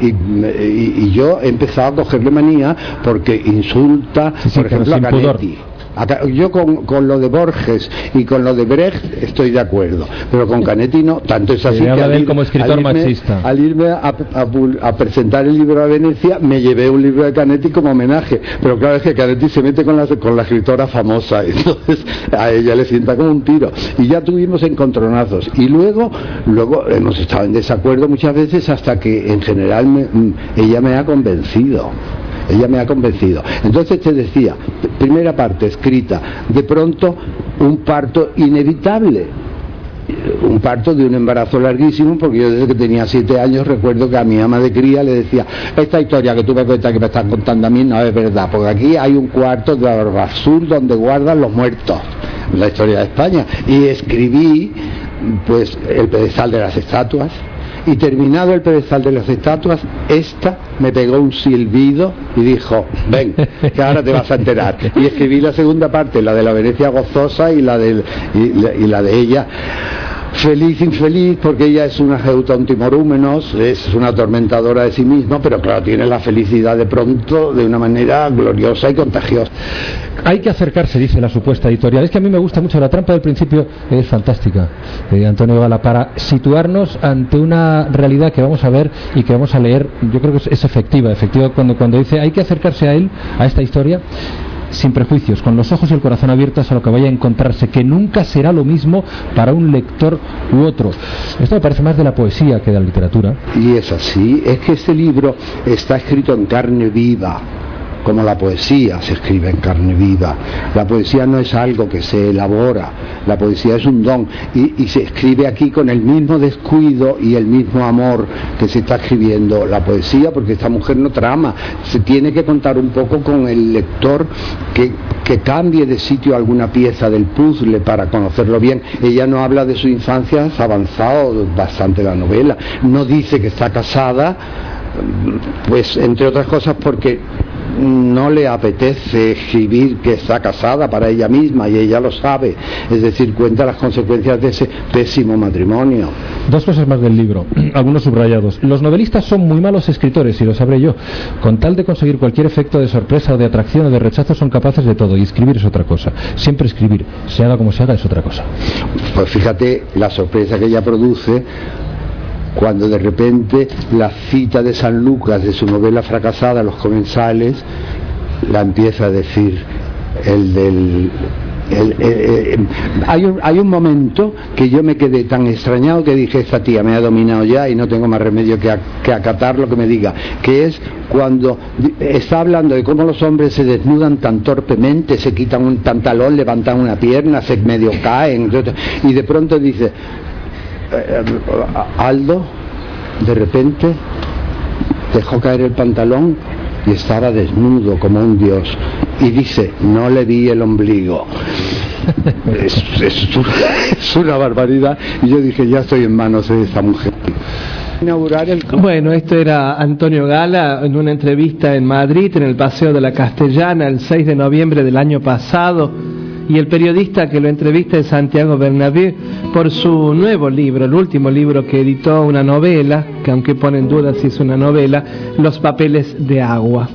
y yo he empezado a cogerle manía porque insulta, por ejemplo, a Canetti. Yo con lo de Borges y con lo de Brecht estoy de acuerdo, pero con Canetti no, tanto es así que como escritor marxista. Al irme a presentar el libro a Venecia me llevé un libro de Canetti como homenaje, pero claro, es que Canetti se mete con la escritora famosa, entonces a ella le sienta como un tiro, y ya tuvimos encontronazos, y luego hemos estado en desacuerdo muchas veces hasta que en general ella me ha convencido. Entonces te decía, primera parte escrita, de pronto un parto inevitable, un parto de un embarazo larguísimo, porque yo desde que tenía 7 años recuerdo que a mi ama de cría le decía, esta historia que tú me cuentas, que me estás contando a mí, no es verdad, porque aquí hay un cuarto de Arbasur donde guardan los muertos, la historia de España, y escribí pues el pedestal de las estatuas. Y terminado el pedestal de las estatuas, esta me pegó un silbido y dijo, ven, que ahora te vas a enterar. Y escribí la segunda parte, la de la Venecia gozosa y la de ella. Feliz, infeliz, porque ella es una geutontimorúmenos, es una atormentadora de sí misma, pero claro, tiene la felicidad de pronto de una manera gloriosa y contagiosa. Hay que acercarse, dice la supuesta editorial. Es que a mí me gusta mucho, la trampa del principio es fantástica, Antonio Gala, para situarnos ante una realidad que vamos a ver y que vamos a leer. Yo creo que es efectiva cuando dice hay que acercarse a él, a esta historia, sin prejuicios, con los ojos y el corazón abiertos a lo que vaya a encontrarse, que nunca será lo mismo para un lector u otro. Esto me parece más de la poesía que de la literatura. Y es así, es que este libro está escrito en carne viva, como la poesía se escribe en carne viva. La poesía no es algo que se elabora, la poesía es un don, y se escribe aquí con el mismo descuido y el mismo amor que se está escribiendo la poesía, porque esta mujer no trama, se tiene que contar un poco con el lector que cambie de sitio alguna pieza del puzzle para conocerlo bien. Ella no habla de su infancia, ha avanzado bastante la novela, no dice que está casada, pues entre otras cosas porque no le apetece escribir que está casada para ella misma, y ella lo sabe, es decir, cuenta las consecuencias de ese pésimo matrimonio. Dos cosas más del libro, algunos subrayados. Los novelistas son muy malos escritores, y lo sabré yo. Con tal de conseguir cualquier efecto de sorpresa o de atracción o de rechazo son capaces de todo, y escribir es otra cosa. Siempre escribir, se haga como se haga, es otra cosa. Pues fíjate la sorpresa que ella produce cuando de repente la cita de San Lucas de su novela fracasada, Los comensales, la empieza a decir hay un momento que yo me quedé tan extrañado que dije, esta tía me ha dominado ya y no tengo más remedio que acatar lo que me diga, que es cuando está hablando de cómo los hombres se desnudan tan torpemente, se quitan un pantalón, levantan una pierna, se medio caen, y de pronto dice, Aldo de repente dejó caer el pantalón y estaba desnudo como un dios, y dice, no le vi el ombligo. Es una barbaridad, y yo dije, ya estoy en manos de esta mujer. Bueno, esto era Antonio Gala en una entrevista en Madrid, en el Paseo de la Castellana, el 6 de noviembre del año pasado. Y el periodista que lo entrevista es Santiago Bernabé por su nuevo libro, el último libro que editó, una novela, que aunque pone en duda si es una novela, Los papeles de agua.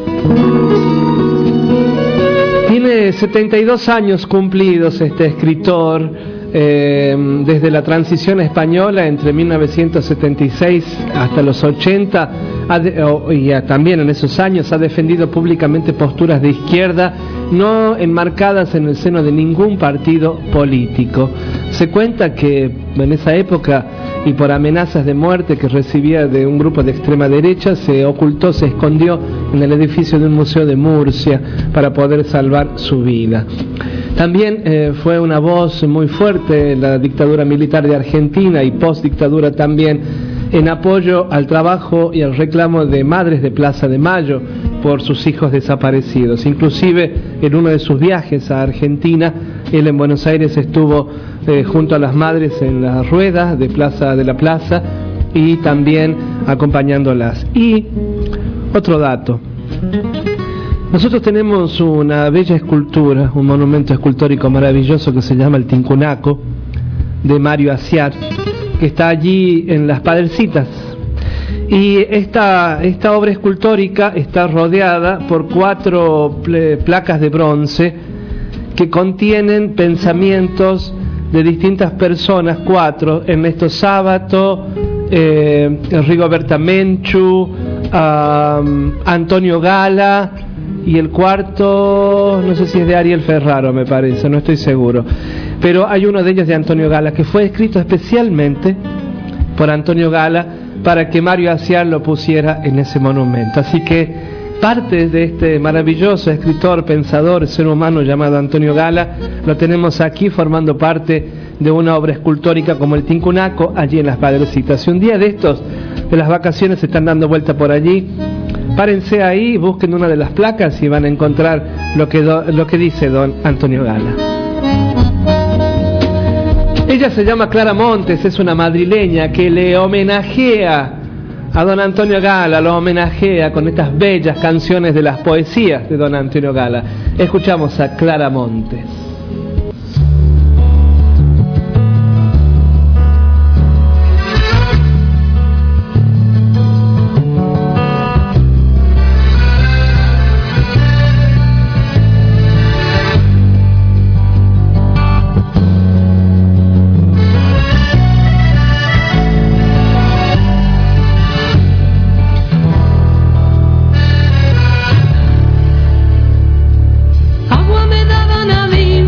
Tiene 72 años cumplidos este escritor. Desde la transición española entre 1976 hasta los 80 y también en esos años ha defendido públicamente posturas de izquierda no enmarcadas en el seno de ningún partido político. Se cuenta que en esa época, y por amenazas de muerte que recibía de un grupo de extrema derecha, se ocultó, se escondió en el edificio de un museo de Murcia para poder salvar su vida. También fue una voz muy fuerte en la dictadura militar de Argentina y post-dictadura también, en apoyo al trabajo y al reclamo de madres de Plaza de Mayo por sus hijos desaparecidos. Inclusive en uno de sus viajes a Argentina, él en Buenos Aires estuvo junto a las madres en las ruedas de la plaza y también acompañándolas. Y otro dato: nosotros tenemos una bella escultura, un monumento escultórico maravilloso que se llama el Tincunaco, de Mario Aciar, que está allí en Las Padrecitas. Y esta obra escultórica está rodeada por 4 placas de bronce que contienen pensamientos de distintas personas, 4, Ernesto Sábato, Rigoberta Menchú, Antonio Gala, y el cuarto, no sé si es de Ariel Ferraro, me parece, no estoy seguro, pero hay uno de ellos de Antonio Gala, que fue escrito especialmente por Antonio Gala para que Mario Aciar lo pusiera en ese monumento. Así que parte de este maravilloso escritor, pensador, ser humano llamado Antonio Gala, lo tenemos aquí formando parte de una obra escultórica como el Tincunaco, allí en Las Padrecitas. Si un día de estos, de las vacaciones, se están dando vuelta por allí, párense ahí, busquen una de las placas y van a encontrar lo que dice don Antonio Gala. Ella se llama Clara Montes, es una madrileña que le homenajea a don Antonio Gala, lo homenajea con estas bellas canciones de las poesías de don Antonio Gala. Escuchamos a Clara Montes. Agua me daban a mí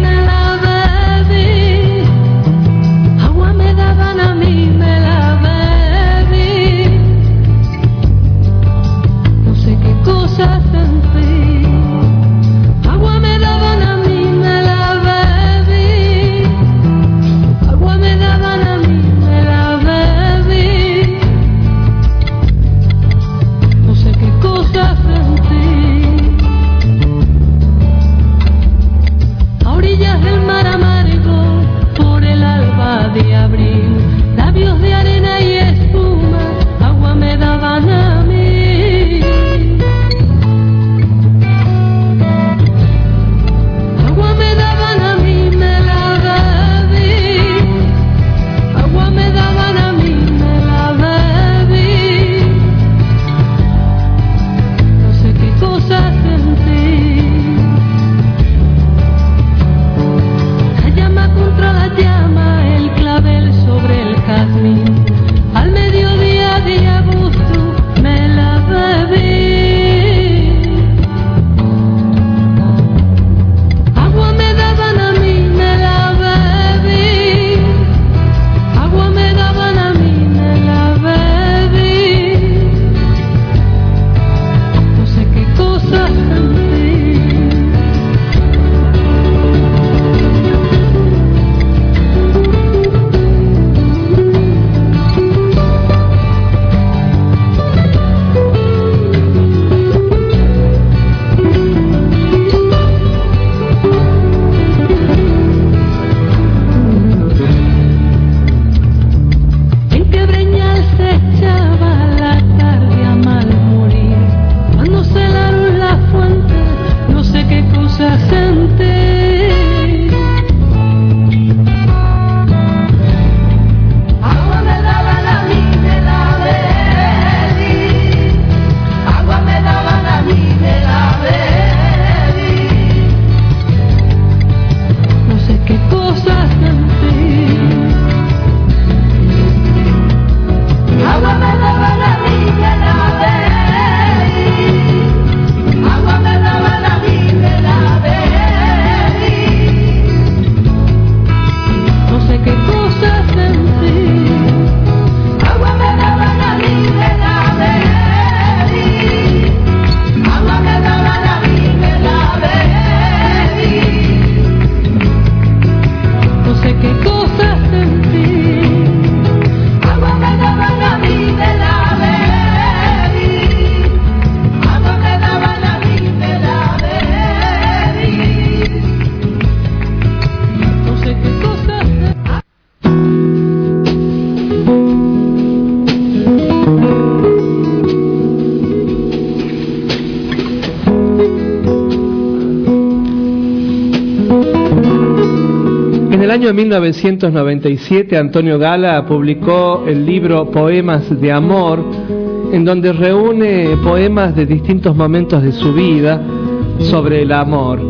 de 1997, Antonio Gala publicó el libro Poemas de Amor, en donde reúne poemas de distintos momentos de su vida sobre el amor.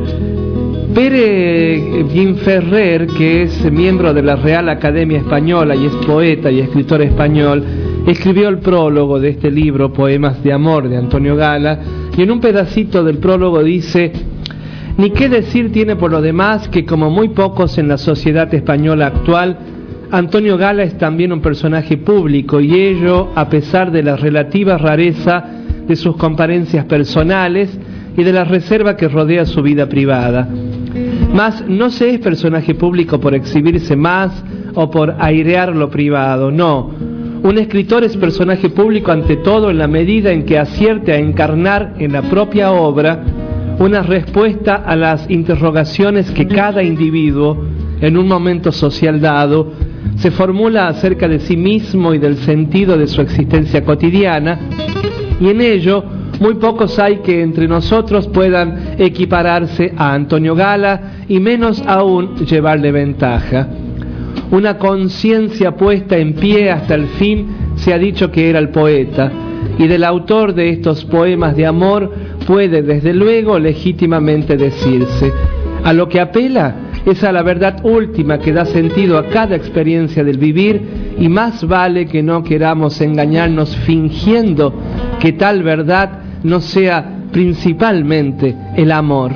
Pere Guinferrer, que es miembro de la Real Academia Española y es poeta y escritor español, escribió el prólogo de este libro, Poemas de Amor, de Antonio Gala, y en un pedacito del prólogo dice: ni qué decir tiene por lo demás que, como muy pocos en la sociedad española actual, Antonio Gala es también un personaje público, y ello a pesar de la relativa rareza de sus comparencias personales y de la reserva que rodea su vida privada. Mas no se es personaje público por exhibirse más o por airear lo privado, no. Un escritor es personaje público ante todo en la medida en que acierte a encarnar en la propia obra una respuesta a las interrogaciones que cada individuo, en un momento social dado, se formula acerca de sí mismo y del sentido de su existencia cotidiana, y en ello muy pocos hay que entre nosotros puedan equipararse a Antonio Gala y menos aún llevarle ventaja. Una conciencia puesta en pie hasta el fin se ha dicho que era el poeta, y del autor de estos poemas de amor puede desde luego legítimamente decirse: a lo que apela es a la verdad última que da sentido a cada experiencia del vivir, y más vale que no queramos engañarnos fingiendo que tal verdad no sea principalmente el amor.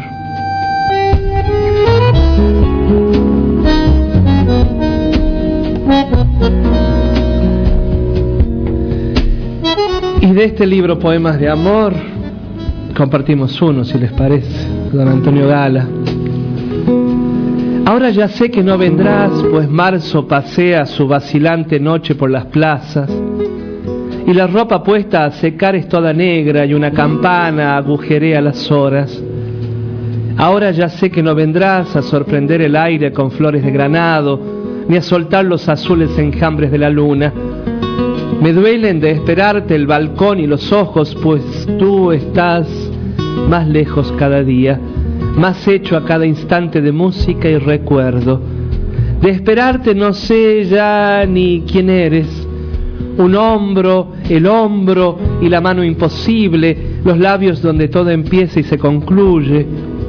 Y de este libro Poemas de Amor compartimos uno, si les parece, don Antonio Gala. Ahora ya sé que no vendrás, pues marzo pasea su vacilante noche por las plazas, y la ropa puesta a secar es toda negra y una campana agujerea las horas. Ahora ya sé que no vendrás a sorprender el aire con flores de granado, ni a soltar los azules enjambres de la luna. Me duelen de esperarte el balcón y los ojos, pues tú estás más lejos cada día, más hecho a cada instante de música y recuerdo. De esperarte no sé ya ni quién eres. Un hombro, el hombro y la mano imposible, los labios donde todo empieza y se concluye.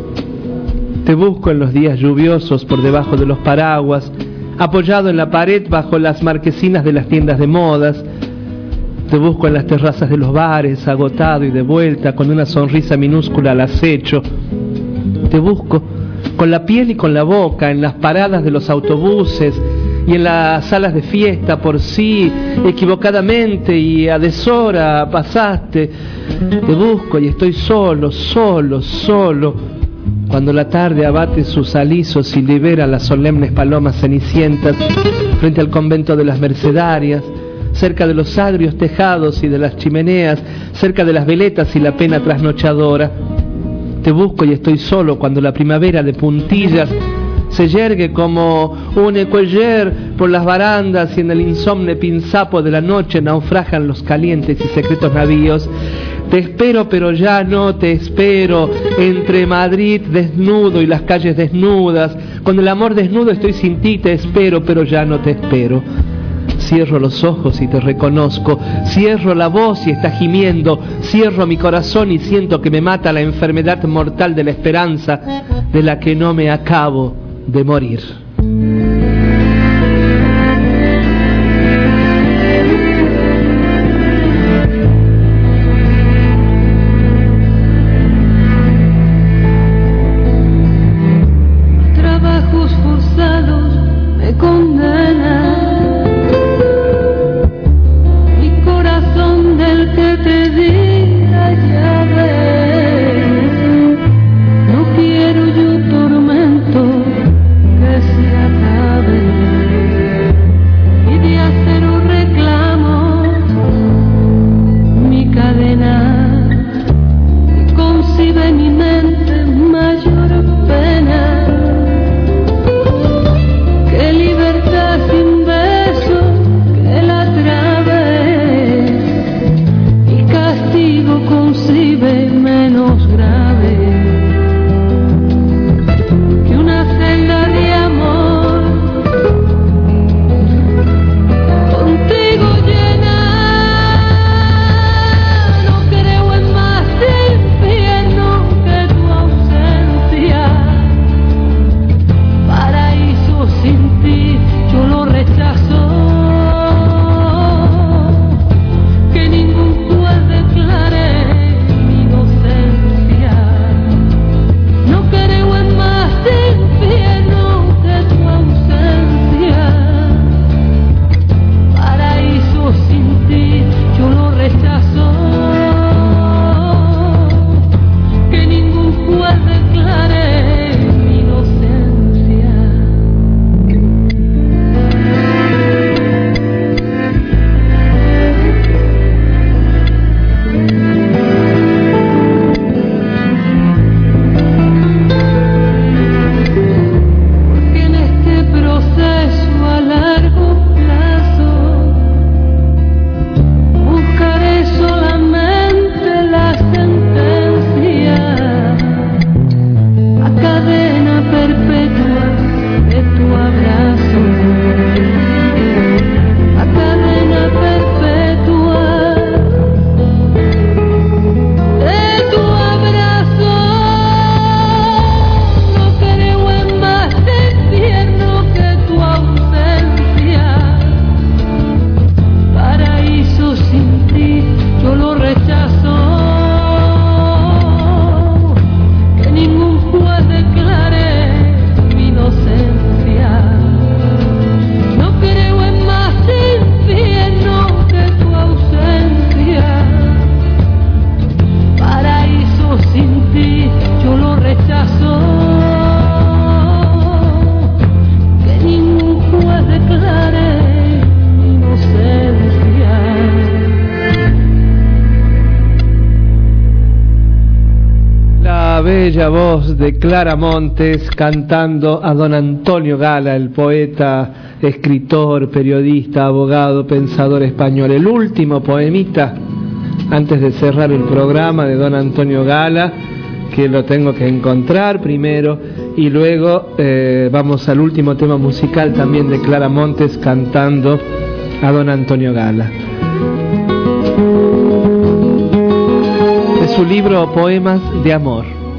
Te busco en los días lluviosos por debajo de los paraguas, apoyado en la pared bajo las marquesinas de las tiendas de modas. Te busco en las terrazas de los bares, agotado y de vuelta, con una sonrisa minúscula al acecho. Te busco con la piel y con la boca, en las paradas de los autobuses y en las salas de fiesta, por si equivocadamente y a deshora pasaste. Te busco y estoy solo, solo, solo, cuando la tarde abate sus alisos y libera las solemnes palomas cenicientas frente al convento de las Mercedarias, cerca de los agrios tejados y de las chimeneas, cerca de las veletas y la pena trasnochadora. Te busco y estoy solo cuando la primavera de puntillas se yergue como un ecueller por las barandas y en el insomne pinzapo de la noche naufragan los calientes y secretos navíos. Te espero pero ya no te espero, entre Madrid desnudo y las calles desnudas. Con el amor desnudo estoy sin ti, te espero pero ya no te espero. Cierro los ojos y te reconozco, cierro la voz y está gimiendo, cierro mi corazón y siento que me mata la enfermedad mortal de la esperanza, de la que no me acabo de morir. Trabajos forzados me condenan. Que te diga ya ves, no quiero yo tormento que se acabe. bella voz de Clara Montes cantando a don Antonio Gala, el poeta, escritor, periodista, abogado, pensador español. El último poemita, antes de cerrar el programa, de don Antonio Gala, que lo tengo que encontrar primero, y luego vamos al último tema musical también de Clara Montes cantando a don Antonio Gala. De su libro Poemas de Amor.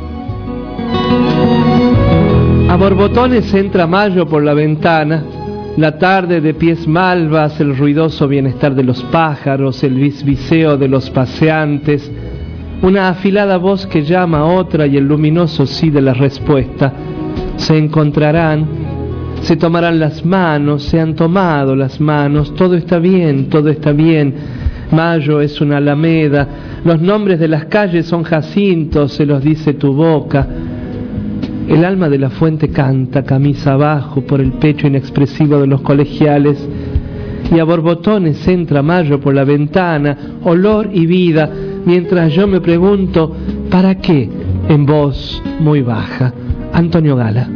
A borbotones entra mayo por la ventana, la tarde de pies malvas, el ruidoso bienestar de los pájaros, el bisbiseo de los paseantes, una afilada voz que llama a otra y el luminoso sí de la respuesta. Se encontrarán, se tomarán las manos, se han tomado las manos, todo está bien, todo está bien. Mayo es una alameda, los nombres de las calles son jacintos, se los dice tu boca. El alma de la fuente canta, camisa abajo, por el pecho inexpresivo de los colegiales. Y a borbotones entra mayo por la ventana, olor y vida, mientras yo me pregunto, ¿para qué? En voz muy baja. Antonio Gala.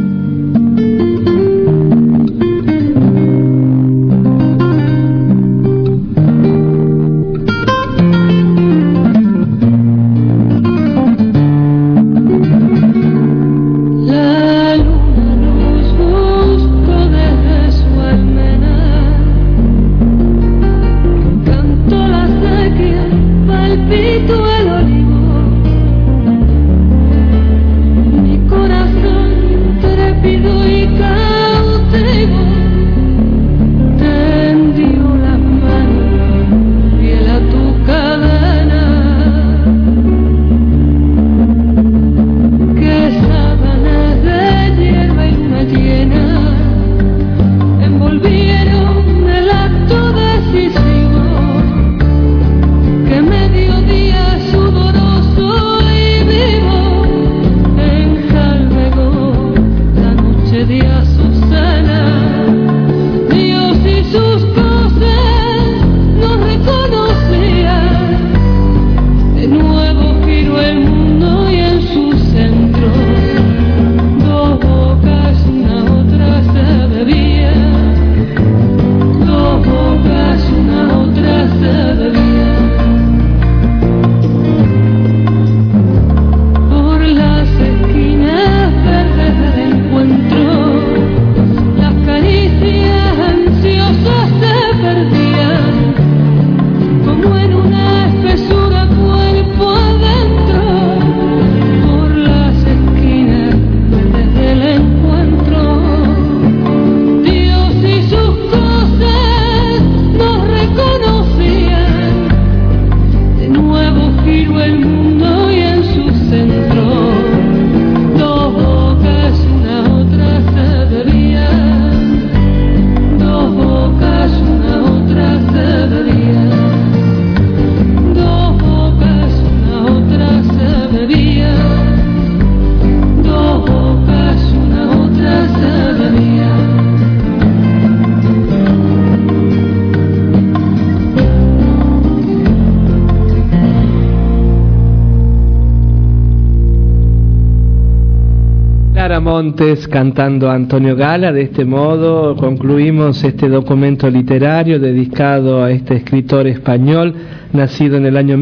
Montes cantando a Antonio Gala. De este modo concluimos este documento literario dedicado a este escritor español nacido en el año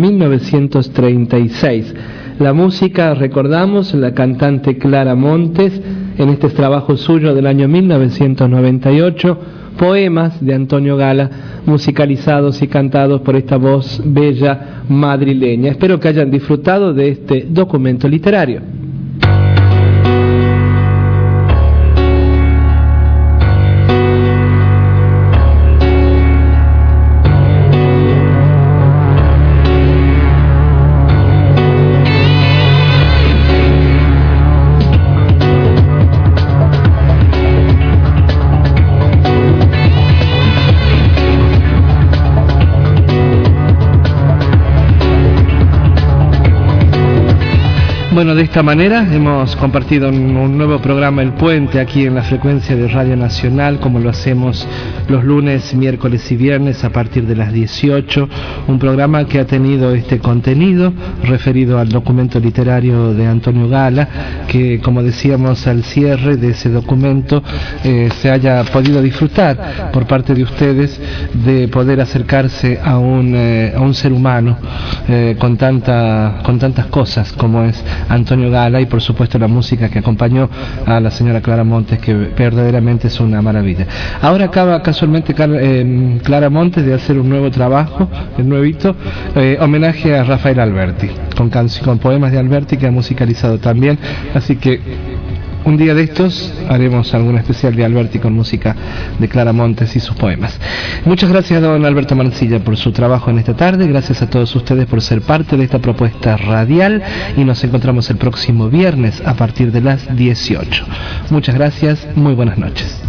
1936. La música, recordamos, la cantante Clara Montes en este trabajo suyo del año 1998, Poemas de Antonio Gala, musicalizados y cantados por esta voz bella madrileña. Espero que hayan disfrutado de este documento literario. Bueno, de esta manera hemos compartido un nuevo programa El Puente aquí en la frecuencia de Radio Nacional, como lo hacemos los lunes, miércoles y viernes a partir de las 18, un programa que ha tenido este contenido referido al documento literario de Antonio Gala, que como decíamos al cierre de ese documento se haya podido disfrutar por parte de ustedes de poder acercarse a un ser humano con tantas cosas como es Antonio Gala, y por supuesto la música que acompañó a la señora Clara Montes, que verdaderamente es una maravilla. Ahora acaba casualmente Clara Montes de hacer un nuevo trabajo, el nuevito, homenaje a Rafael Alberti, con poemas de Alberti que ha musicalizado también, así que un día de estos haremos algún especial de Alberti con música de Clara Montes y sus poemas. Muchas gracias, don Alberto Mancilla, por su trabajo en esta tarde. Gracias a todos ustedes por ser parte de esta propuesta radial, y nos encontramos el próximo viernes a partir de las 18. Muchas gracias, muy buenas noches.